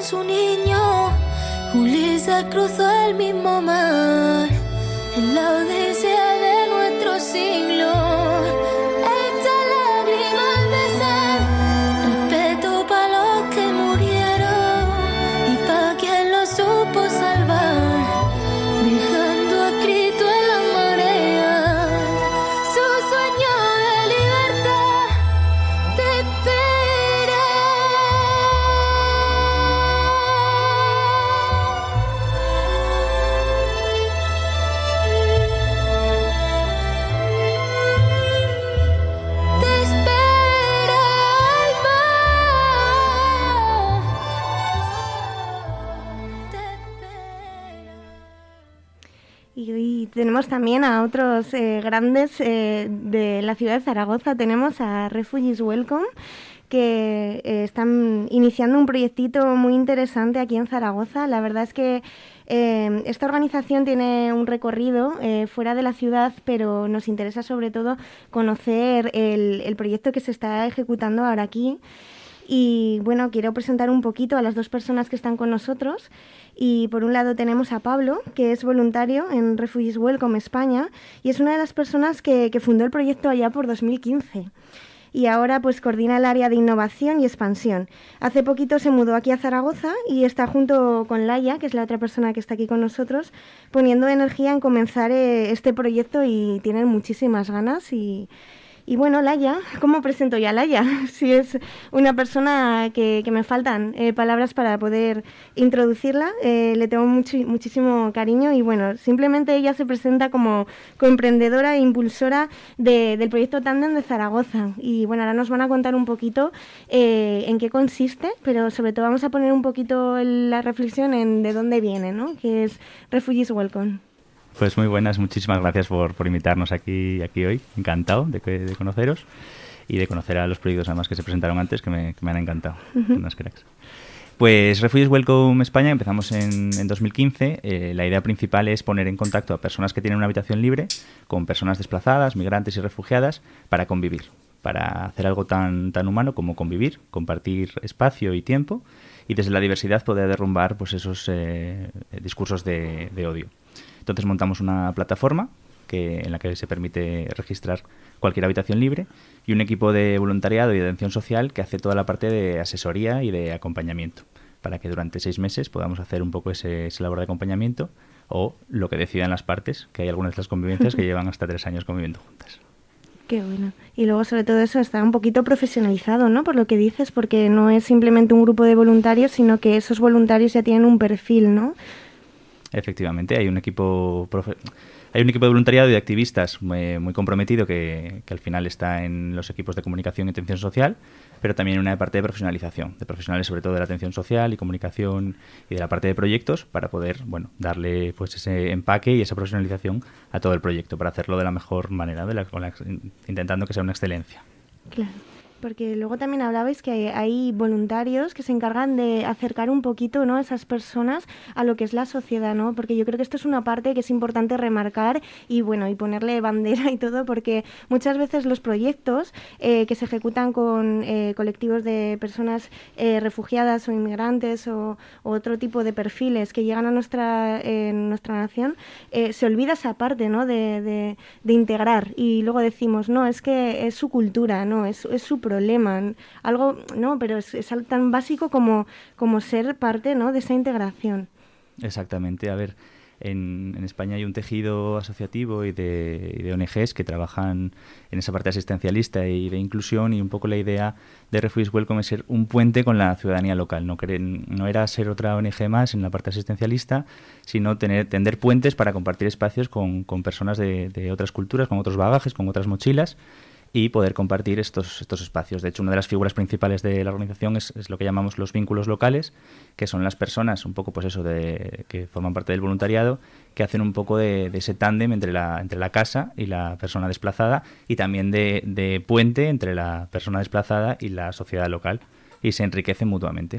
su niño, Ulises cruzó el mismo mar, en la odisea de nuestro siglo. Esta lágrima de sal, respeto para los que murieron y para quien lo supo salvar, dejando escrito en la marea su sueño de libertad. Te espera. Te espera el mar. Te espera. Y hoy tenemos también a otros eh, grandes eh, de la ciudad de Zaragoza. Tenemos a Refugees Welcome, que eh, están iniciando un proyectito muy interesante aquí en Zaragoza. La verdad es que eh, esta organización tiene un recorrido eh, fuera de la ciudad, pero nos interesa sobre todo conocer el, el proyecto que se está ejecutando ahora aquí. Y bueno, quiero presentar un poquito a las dos personas que están con nosotros. Y por un lado tenemos a Pablo, que es voluntario en Refugees Welcome España y es una de las personas que, que fundó el proyecto allá por dos mil quince. Y ahora pues coordina el área de innovación y expansión. Hace poquito se mudó aquí a Zaragoza y está junto con Laia, que es la otra persona que está aquí con nosotros, poniendo energía en comenzar eh, este proyecto y tienen muchísimas ganas. Y, y bueno, Laia, ¿cómo presento ya a Laia? Si es una persona que, que me faltan eh, palabras para poder introducirla, eh, le tengo mucho, muchísimo cariño y bueno, simplemente ella se presenta como coemprendedora e impulsora de, del proyecto Tándem de Zaragoza. Y bueno, ahora nos van a contar un poquito eh, en qué consiste, pero sobre todo vamos a poner un poquito la reflexión en de dónde viene, ¿no? Que es Refugees Welcome. Pues muy buenas, muchísimas gracias por, por invitarnos aquí, aquí hoy. Encantado de, de conoceros y de conocer a los proyectos además que se presentaron antes, que me, que me han encantado. Uh-huh. Unas cracks. Pues Refugees Welcome España empezamos en, en dos mil quince. Eh, la idea principal es poner en contacto a personas que tienen una habitación libre con personas desplazadas, migrantes y refugiadas para convivir, para hacer algo tan, tan humano como convivir, compartir espacio y tiempo y desde la diversidad poder derrumbar pues, esos eh, discursos de, de odio. Entonces montamos una plataforma que, en la que se permite registrar cualquier habitación libre y un equipo de voluntariado y de atención social que hace toda la parte de asesoría y de acompañamiento para que durante seis meses podamos hacer un poco ese, esa labor de acompañamiento o lo que decidan las partes, que hay algunas de las convivencias que llevan hasta tres años conviviendo juntas. Qué bueno. Y luego sobre todo eso está un poquito profesionalizado, ¿no? Por lo que dices, porque no es simplemente un grupo de voluntarios, sino que esos voluntarios ya tienen un perfil, ¿no? Efectivamente, hay un equipo profe- hay un equipo de voluntariado y de activistas muy, muy comprometido que, que al final está en los equipos de comunicación y atención social, pero también una parte de profesionalización, de profesionales sobre todo de la atención social y comunicación y de la parte de proyectos para poder, bueno, darle pues ese empaque y esa profesionalización a todo el proyecto para hacerlo de la mejor manera, de la, con la, intentando que sea una excelencia. Claro. Porque luego también hablabais que hay, hay voluntarios que se encargan de acercar un poquito, ¿no?, a esas personas a lo que es la sociedad, ¿no? Porque yo creo que esto es una parte que es importante remarcar y bueno, y ponerle bandera y todo, porque muchas veces los proyectos eh, que se ejecutan con eh, colectivos de personas eh, refugiadas o inmigrantes o, o otro tipo de perfiles que llegan a nuestra, eh, nuestra nación, eh, se olvida esa parte, ¿no?, de, de, de integrar y luego decimos, no, es que es su cultura, no, es, es su problema, algo, no, pero es, es algo tan básico como, como ser parte, ¿no?, de esa integración. Exactamente, a ver, en, en España hay un tejido asociativo y de, y de O N Ges que trabajan en esa parte asistencialista y de inclusión y un poco la idea de Refugees Welcome es ser un puente con la ciudadanía local, no, creen, no era ser otra O N Ge más en la parte asistencialista, sino tener, tender puentes para compartir espacios con, con personas de, de otras culturas, con otros bagajes, con otras mochilas y poder compartir estos, estos espacios. De hecho, una de las figuras principales de la organización es, es lo que llamamos los vínculos locales, que son las personas, un poco pues eso, de, que forman parte del voluntariado, que hacen un poco de, de ese tándem entre la, entre la casa y la persona desplazada y también de, de puente entre la persona desplazada y la sociedad local y se enriquecen mutuamente.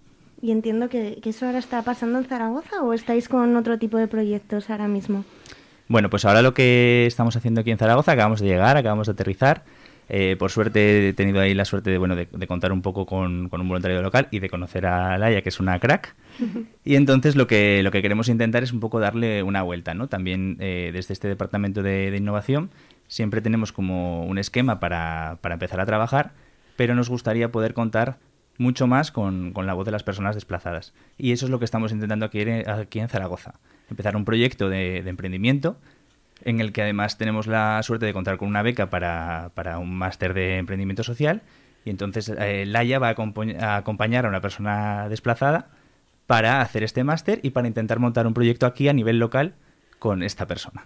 Y entiendo que, que eso ahora está pasando en Zaragoza o estáis con otro tipo de proyectos ahora mismo. Bueno, pues ahora lo que estamos haciendo aquí en Zaragoza, acabamos de llegar, acabamos de aterrizar, Eh, por suerte he tenido ahí la suerte de, bueno, de, de contar un poco con, con un voluntario local y de conocer a Laia, que es una crack. Y entonces lo que, lo que queremos intentar es un poco darle una vuelta, ¿no? También eh, desde este departamento de, de innovación siempre tenemos como un esquema para, para empezar a trabajar, pero nos gustaría poder contar mucho más con, con la voz de las personas desplazadas. Y eso es lo que estamos intentando aquí, aquí en Zaragoza. Empezar un proyecto de, de emprendimiento en el que además tenemos la suerte de contar con una beca para, para un máster de emprendimiento social, y entonces eh, Laia va a, acompa- a acompañar a una persona desplazada para hacer este máster y para intentar montar un proyecto aquí a nivel local con esta persona.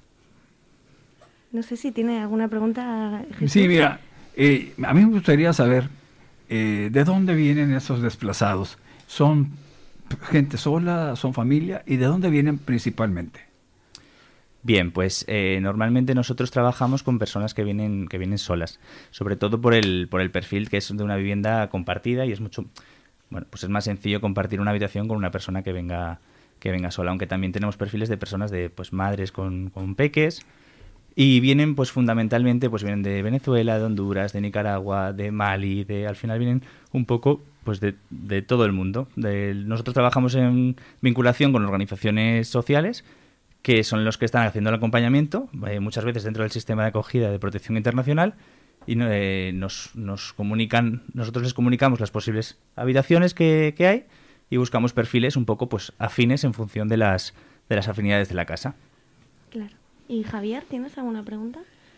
No sé si tiene alguna pregunta, Jesús. Sí, mira, eh, a mí me gustaría saber eh, de dónde vienen esos desplazados. ¿Son gente sola, son familia? ¿Y de dónde vienen principalmente? Bien, pues eh, normalmente nosotros trabajamos con personas que vienen que vienen solas, sobre todo por el por el perfil que es de una vivienda compartida, y es mucho, bueno, pues es más sencillo compartir una habitación con una persona que venga que venga sola, aunque también tenemos perfiles de personas de pues madres con, con peques, y vienen pues fundamentalmente pues vienen de Venezuela, de Honduras, de Nicaragua, de Mali, de al final vienen un poco pues de, de todo el mundo. De, nosotros trabajamos en vinculación con organizaciones sociales, que son los que están haciendo el acompañamiento, eh, muchas veces dentro del sistema de acogida de protección internacional, y eh, nos, nos comunican, nosotros les comunicamos las posibles habitaciones que, que hay, y buscamos perfiles un poco pues afines en función de las, de las afinidades de la casa. Claro. ¿Y Javier, tienes alguna pregunta?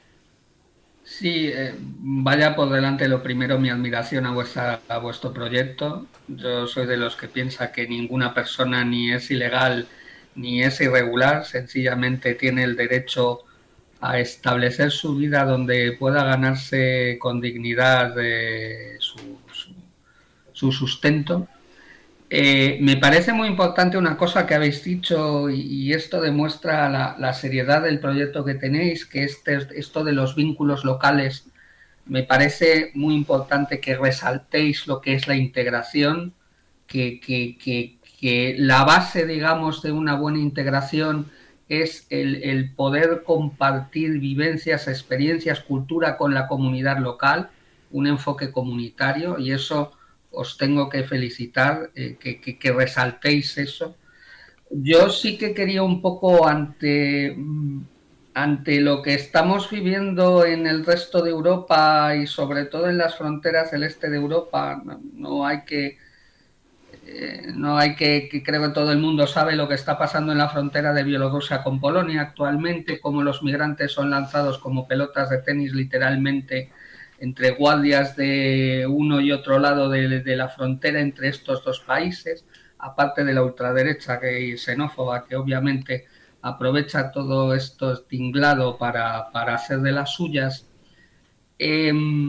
Sí, eh, vaya por delante lo primero mi admiración a, vuestra, a vuestro proyecto. Yo soy de los que piensa que ninguna persona ni es ilegal ni es irregular, sencillamente tiene el derecho a establecer su vida donde pueda ganarse con dignidad eh, su, su, su sustento. Eh, me parece muy importante una cosa que habéis dicho, y, y esto demuestra la, la seriedad del proyecto que tenéis, que este, esto de los vínculos locales. Me parece muy importante que resaltéis lo que es la integración, que, que, que que la base, digamos, de una buena integración es el, el poder compartir vivencias, experiencias, cultura con la comunidad local, un enfoque comunitario, y eso os tengo que felicitar, eh, que, que, que resaltéis eso. Yo sí que quería un poco ante, ante lo que estamos viviendo en el resto de Europa y sobre todo en las fronteras del este de Europa, no, no hay que... Eh, no hay que, que creo que todo el mundo sabe lo que está pasando en la frontera de Bielorrusia con Polonia actualmente, cómo los migrantes son lanzados como pelotas de tenis literalmente entre guardias de uno y otro lado de, de la frontera entre estos dos países, aparte de la ultraderecha que xenófoba que obviamente aprovecha todo esto tinglado para, para hacer de las suyas. Eh,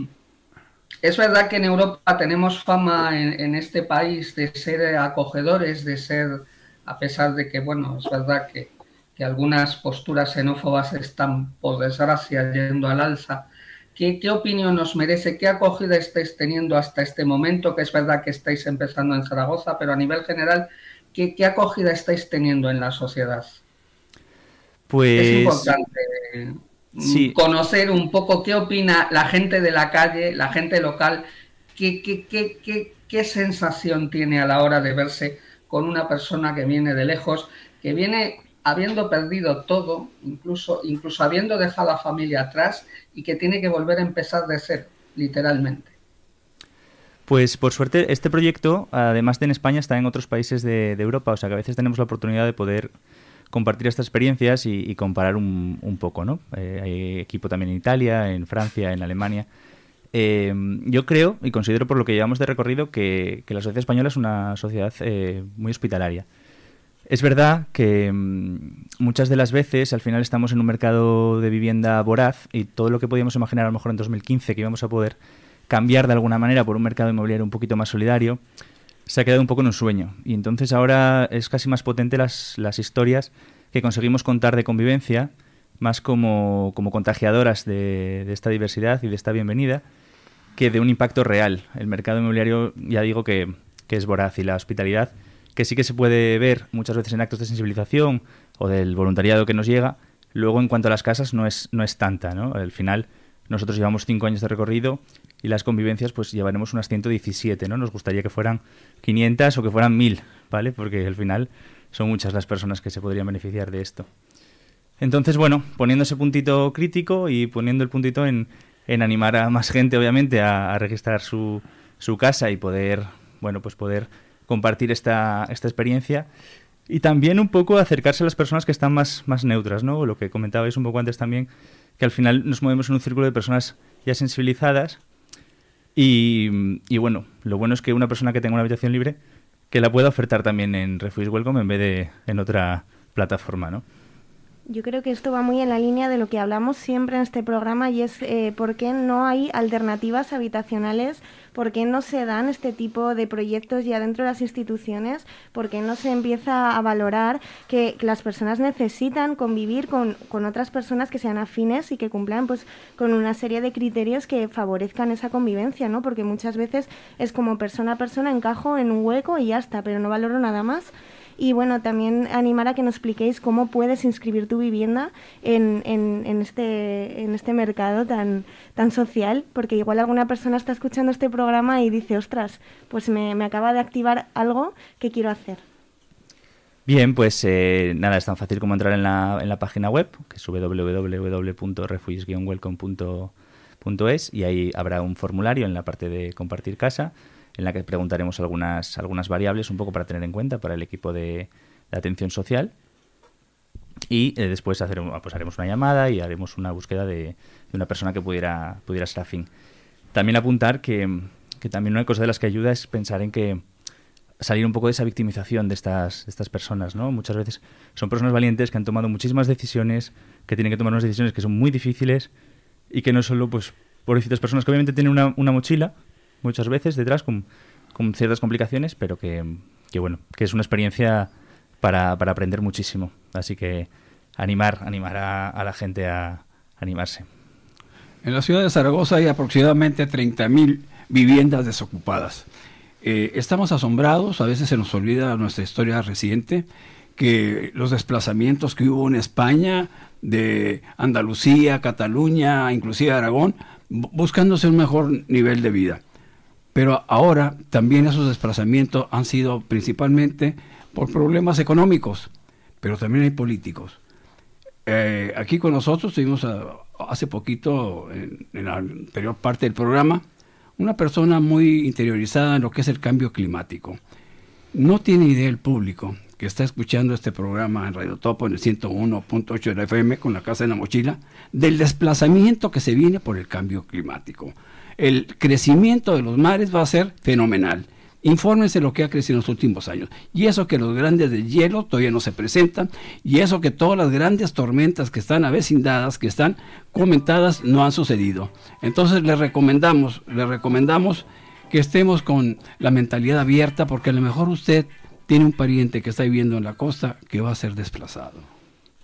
Es verdad que en Europa tenemos fama en, en este país de ser acogedores, de ser, a pesar de que, bueno, es verdad que, que algunas posturas xenófobas están, por desgracia, yendo al alza. ¿Qué, ¿Qué opinión os merece? ¿Qué acogida estáis teniendo hasta este momento? Que es verdad que estáis empezando en Zaragoza, pero a nivel general, ¿qué, qué acogida estáis teniendo en la sociedad? Pues... Es importante... Sí. Conocer un poco qué opina la gente de la calle, la gente local, qué, qué, qué, qué, qué sensación tiene a la hora de verse con una persona que viene de lejos, que viene habiendo perdido todo, incluso, incluso habiendo dejado a familia atrás, y que tiene que volver a empezar de cero, literalmente. Pues por suerte este proyecto, además de en España, está en otros países de, de Europa, o sea que a veces tenemos la oportunidad de poder compartir estas experiencias y, y comparar un, un poco, ¿no? Eh, hay equipo también en Italia, en Francia, en Alemania. Eh, yo creo y considero por lo que llevamos de recorrido que, que la sociedad española es una sociedad eh, muy hospitalaria. Es verdad que mmm, muchas de las veces al final estamos en un mercado de vivienda voraz, y todo lo que podíamos imaginar a lo mejor en dos mil quince que íbamos a poder cambiar de alguna manera por un mercado inmobiliario un poquito más solidario, se ha quedado un poco en un sueño. Y entonces ahora es casi más potente las, las historias que conseguimos contar de convivencia, más como, como contagiadoras de, de esta diversidad y de esta bienvenida, que de un impacto real. El mercado inmobiliario, ya digo que, que es voraz, y la hospitalidad, que sí que se puede ver muchas veces en actos de sensibilización o del voluntariado que nos llega, luego en cuanto a las casas no es, no es tanta, ¿no? Al final nosotros llevamos cinco años de recorrido y las convivencias pues llevaremos unas ciento diecisiete, ¿no? Nos gustaría que fueran quinientas o que fueran mil, ¿vale? Porque al final son muchas las personas que se podrían beneficiar de esto. Entonces, bueno, poniendo ese puntito crítico y poniendo el puntito en, en animar a más gente, obviamente, a, a registrar su, su casa y poder, bueno, pues poder compartir esta, esta experiencia. Y también un poco acercarse a las personas que están más, más neutras, ¿no? Lo que comentabais un poco antes también, que al final nos movemos en un círculo de personas ya sensibilizadas y, y bueno, lo bueno es que una persona que tenga una habitación libre que la pueda ofertar también en Refugees Welcome en vez de en otra plataforma, ¿no? Yo creo que esto va muy en la línea de lo que hablamos siempre en este programa y es eh, por qué no hay alternativas habitacionales, por qué no se dan este tipo de proyectos ya dentro de las instituciones, por qué no se empieza a valorar que, que las personas necesitan convivir con, con otras personas que sean afines y que cumplan pues con una serie de criterios que favorezcan esa convivencia, ¿no? Porque muchas veces es como persona a persona encajo en un hueco y ya está, pero no valoro nada más. Y bueno, también animar a que nos expliquéis cómo puedes inscribir tu vivienda en, en, en, este, en este mercado tan, tan social, porque igual alguna persona está escuchando este programa y dice, ostras, pues me, me acaba de activar algo que quiero hacer. Bien, pues eh, nada, es tan fácil como entrar en la, en la página web, que es doble u doble u doble u punto refugees guion welcome punto es, y ahí habrá un formulario en la parte de compartir casa, en la que preguntaremos algunas algunas variables un poco para tener en cuenta para el equipo de, de atención social y eh, después hacer, pues haremos una llamada y haremos una búsqueda de, de una persona que pudiera pudiera ser afín. También apuntar que, que también una cosa de las que ayuda es pensar en que salir un poco de esa victimización de estas, de estas personas, ¿no? Muchas veces son personas valientes que han tomado muchísimas decisiones, que tienen que tomar unas decisiones que son muy difíciles y que no solo, pues, pobrecitas personas que obviamente tienen una, una mochila muchas veces detrás con, con ciertas complicaciones, pero que, que bueno, que es una experiencia para, para aprender muchísimo. Así que animar, animar a, a la gente a animarse. En la ciudad de Zaragoza hay aproximadamente treinta mil viviendas desocupadas. Eh, estamos asombrados, a veces se nos olvida nuestra historia reciente, que los desplazamientos que hubo en España, de Andalucía, Cataluña, inclusive Aragón, buscándose un mejor nivel de vida. Pero ahora también esos desplazamientos han sido principalmente por problemas económicos, pero también hay políticos. Eh, aquí con nosotros tuvimos a, hace poquito, en, en la anterior parte del programa, una persona muy interiorizada en lo que es el cambio climático. No tiene idea el público que está escuchando este programa en Radio Topo en el ciento uno punto ocho de la F M con la Casa en la Mochila, del desplazamiento que se viene por el cambio climático. El crecimiento de los mares va a ser fenomenal. Infórmense lo que ha crecido en los últimos años. Y eso que los grandes de hielo todavía no se presentan, y eso que todas las grandes tormentas que están avecindadas, que están comentadas, no han sucedido. Entonces les recomendamos, les recomendamos que estemos con la mentalidad abierta, porque a lo mejor usted tiene un pariente que está viviendo en la costa que va a ser desplazado.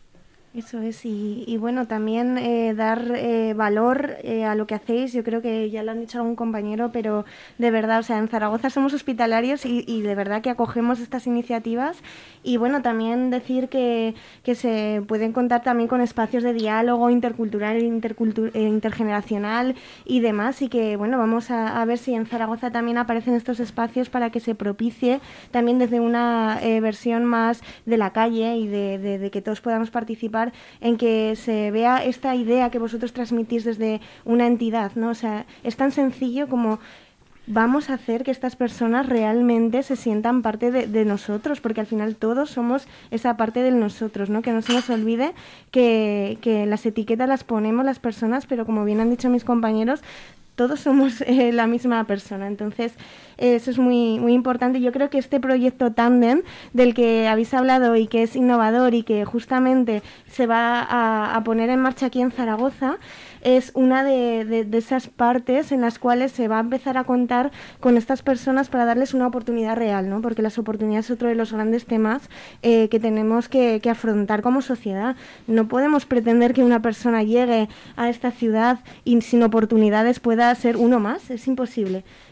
Eso es, y, y bueno, también eh, dar eh, valor eh, a lo que hacéis. Yo creo que ya lo han dicho algún compañero, pero de verdad, o sea, en Zaragoza somos hospitalarios y, y de verdad que acogemos estas iniciativas. Y bueno, también decir que, que se pueden contar también con espacios de diálogo intercultural, intercultur- intergeneracional y demás, y que bueno, vamos a, a ver si en Zaragoza también aparecen estos espacios para que se propicie también desde una eh, versión más de la calle y de, de, de que todos podamos participar, en que se vea esta idea que vosotros transmitís desde una entidad, ¿no? O sea, es tan sencillo como vamos a hacer que estas personas realmente se sientan parte de, de nosotros, porque al final todos somos esa parte del nosotros, ¿no? Que no se nos olvide que, que las etiquetas las ponemos las personas, pero como bien han dicho mis compañeros, todos somos eh, la misma persona. Entonces, eh, eso es muy, muy importante. Yo creo que este proyecto Tándem, del que habéis hablado y que es innovador y que justamente se va a, a poner en marcha aquí en Zaragoza, es una de, de, de esas partes en las cuales se va a empezar a contar con estas personas para darles una oportunidad real, ¿no? Porque las oportunidades es otro de los grandes temas eh, que tenemos que, que afrontar como sociedad. No podemos pretender que una persona llegue a esta ciudad y sin oportunidades pueda ser uno más, es imposible.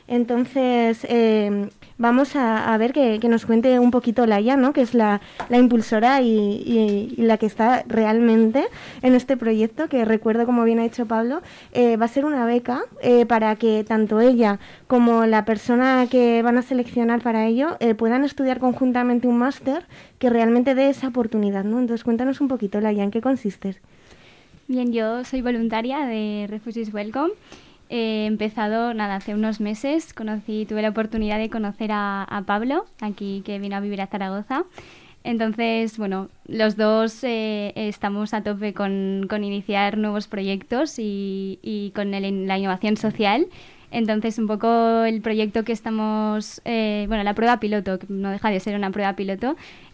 Entonces, eh, vamos a, a ver que, que nos cuente un poquito Laia, ¿no? Que es la, la impulsora y, y, y la que está realmente en este proyecto, que recuerdo, como bien ha dicho Pablo, eh, va a ser una beca eh, para que tanto ella como la persona que van a seleccionar para ello eh, puedan estudiar conjuntamente un máster que realmente dé esa oportunidad, ¿no? Entonces, cuéntanos un poquito, Laia, ¿en qué consiste? Bien, yo soy voluntaria de Refugees Welcome. He empezado, nada, hace unos meses, conocí, tuve la oportunidad de conocer a, a Pablo, aquí que vino a vivir a Zaragoza. Entonces, bueno, los dos eh, estamos a tope con, con iniciar nuevos proyectos y, y con el, la innovación social. Entonces, un poco el proyecto que estamos, eh, bueno, la prueba piloto, que no deja de ser una prueba piloto,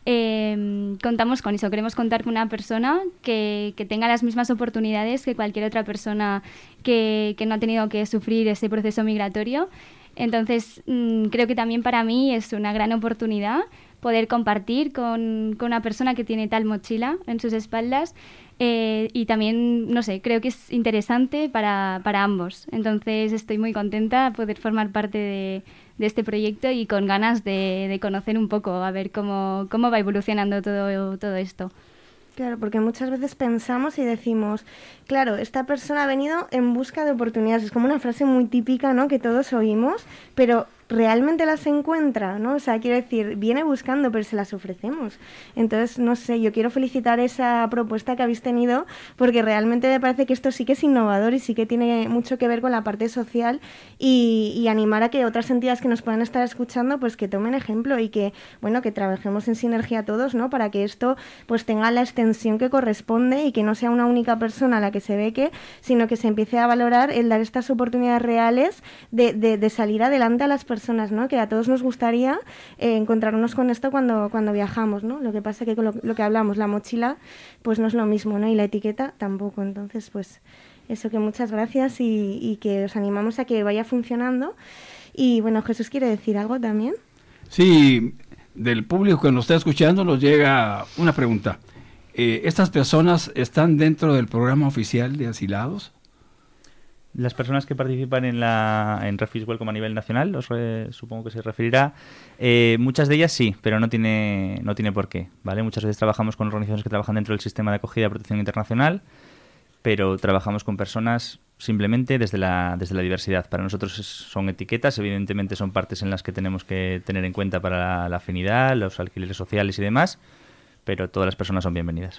eh, contamos con eso. Queremos contar con una persona que, que tenga las mismas oportunidades que cualquier otra persona que, que no ha tenido que sufrir ese proceso migratorio. Entonces, mmm, creo que también para mí es una gran oportunidad poder compartir con, con una persona que tiene tal mochila en sus espaldas. Eh, y también, no sé, creo que es interesante para, para ambos. Entonces estoy muy contenta de poder formar parte de, de este proyecto y con ganas de, de conocer un poco, a ver cómo, cómo va evolucionando todo, todo esto. Claro, porque muchas veces pensamos y decimos, claro, esta persona ha venido en busca de oportunidades. Es como una frase muy típica, ¿no?, que todos oímos, pero realmente las encuentra, ¿no? O sea, quiero decir, viene buscando, pero se las ofrecemos. Entonces, no sé, yo quiero felicitar esa propuesta que habéis tenido, porque realmente me parece que esto sí que es innovador y sí que tiene mucho que ver con la parte social y, y animar a que otras entidades que nos puedan estar escuchando, pues que tomen ejemplo y que, bueno, que trabajemos en sinergia todos, ¿no?, para que esto pues tenga la extensión que corresponde y que no sea una única persona a la que se beque, sino que se empiece a valorar el dar estas oportunidades reales de, de, de salir adelante a las personas. personas, ¿no?, que a todos nos gustaría eh, encontrarnos con esto cuando, cuando viajamos, ¿no? Lo que pasa que con lo, lo que hablamos, la mochila, pues no es lo mismo, ¿no? Y la etiqueta tampoco. Entonces, pues eso, que muchas gracias y, y que os animamos a que vaya funcionando. Y bueno, Jesús quiere decir algo también. Sí, del público que nos está escuchando nos llega una pregunta. Eh, ¿Estas personas están dentro del programa oficial de asilados? Las personas que participan en la en Refugees Welcome a nivel nacional, os re, supongo que se referirá, eh, muchas de ellas sí, pero no tiene no tiene por qué, ¿vale? Muchas veces trabajamos con organizaciones que trabajan dentro del sistema de acogida y protección internacional, pero trabajamos con personas simplemente desde la desde la diversidad. Para nosotros es, son etiquetas, evidentemente son partes en las que tenemos que tener en cuenta para la, la afinidad, los alquileres sociales y demás, pero todas las personas son bienvenidas.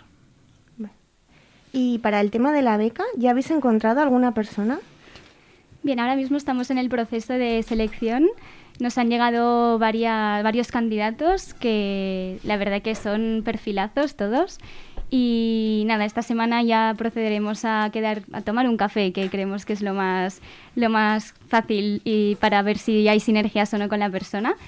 Y para el tema de la beca, ¿ya habéis encontrado alguna persona? Bien, ahora mismo estamos en el proceso de selección. Nos han llegado varias, varios candidatos que la verdad que son perfilazos todos. Y nada, esta semana ya procederemos a quedar a tomar un café, que creemos que es lo más, lo más fácil y para ver si hay sinergias o no con la persona.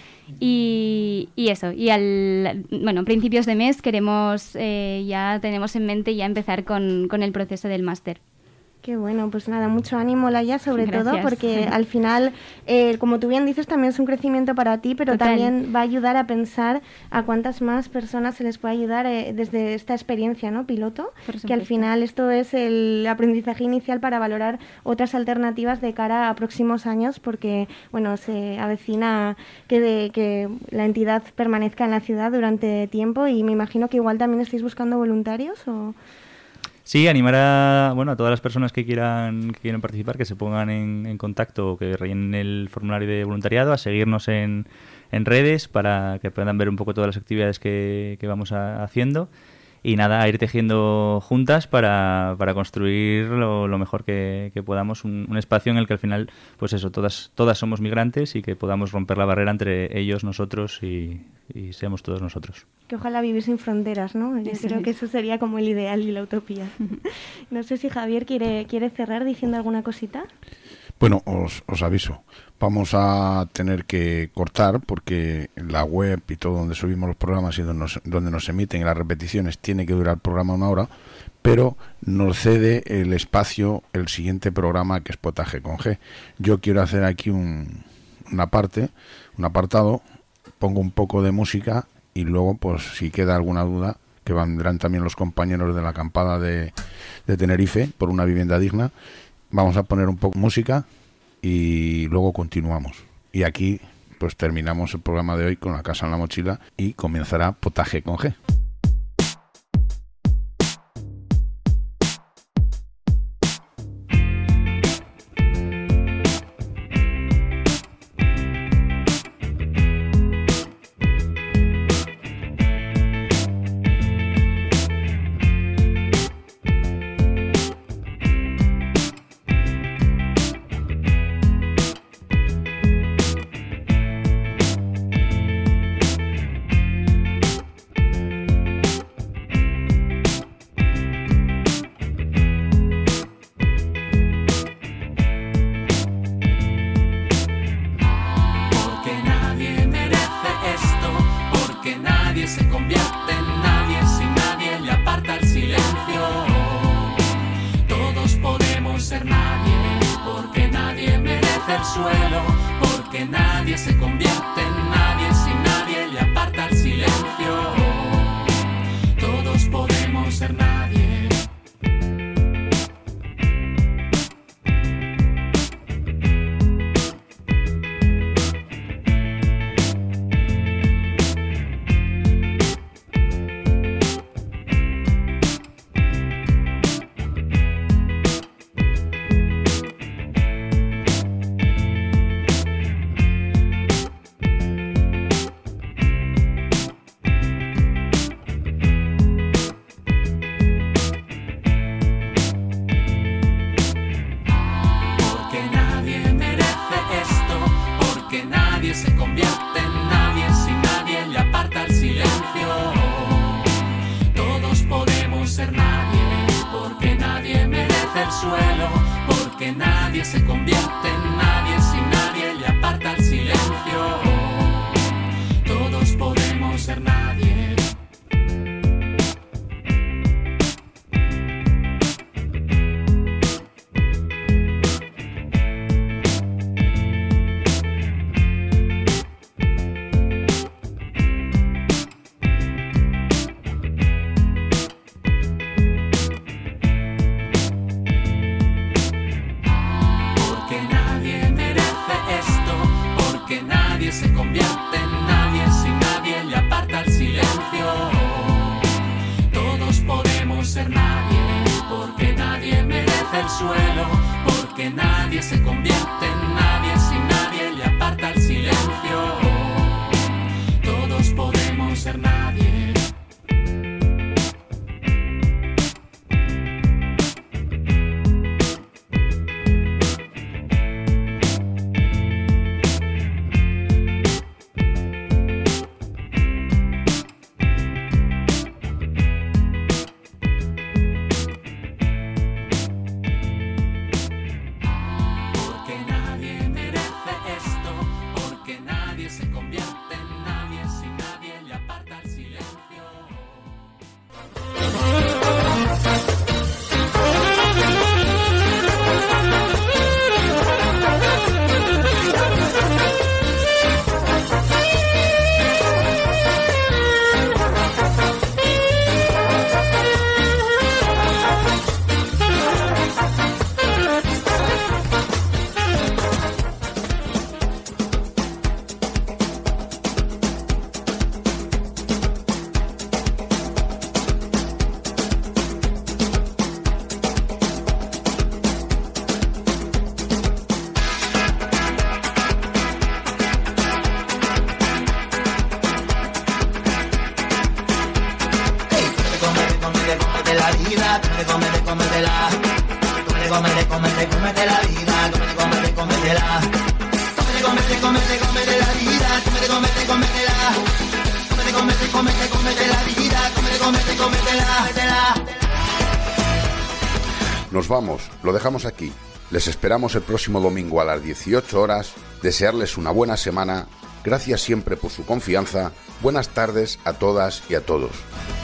Y, y eso, y al bueno, principios de mes queremos, eh, ya tenemos en mente ya empezar con, con el proceso del máster. Qué bueno, pues nada, mucho ánimo, Laia, sobre Gracias. todo, porque al final, eh, como tú bien dices, también es un crecimiento para ti, pero Total. también va a ayudar a pensar a cuántas más personas se les puede ayudar eh, desde esta experiencia, ¿no?, piloto, que al final esto es el aprendizaje inicial para valorar otras alternativas de cara a próximos años, porque, bueno, se avecina que, de, que la entidad permanezca en la ciudad durante tiempo y me imagino que igual también estáis buscando voluntarios o... Sí, animar a, bueno, a todas las personas que quieran que quieran participar, que se pongan en, en contacto o que rellenen el formulario de voluntariado, a seguirnos en, en redes para que puedan ver un poco todas las actividades que, que vamos a, haciendo. Y nada, a ir tejiendo juntas para, para construir lo, lo mejor que, que podamos, un, un espacio en el que al final, pues eso, todas todas somos migrantes y que podamos romper la barrera entre ellos, nosotros y, y seamos todos nosotros. Que ojalá vivir sin fronteras, ¿no? Yo Eso creo es. que eso sería como el ideal y la utopía. No sé si Javier quiere, quiere cerrar diciendo alguna cosita. Bueno, os, os aviso, vamos a tener que cortar porque la web y todo donde subimos los programas y donde nos, donde nos emiten las repeticiones tiene que durar el programa una hora, pero nos cede el espacio el siguiente programa, que es Potaje con G. Yo quiero hacer aquí un, una parte, un apartado, pongo un poco de música y luego, pues si queda alguna duda, que vendrán también los compañeros de la acampada de, de Tenerife por una vivienda digna. Vamos a poner un poco de música y luego continuamos. Y aquí pues terminamos el programa de hoy con La Casa en la Mochila y comenzará Potaje con G. Nos vamos, lo dejamos aquí. Les esperamos el próximo domingo a las dieciocho horas. Desearles una buena semana. Gracias siempre por su confianza. Buenas tardes a todas y a todos.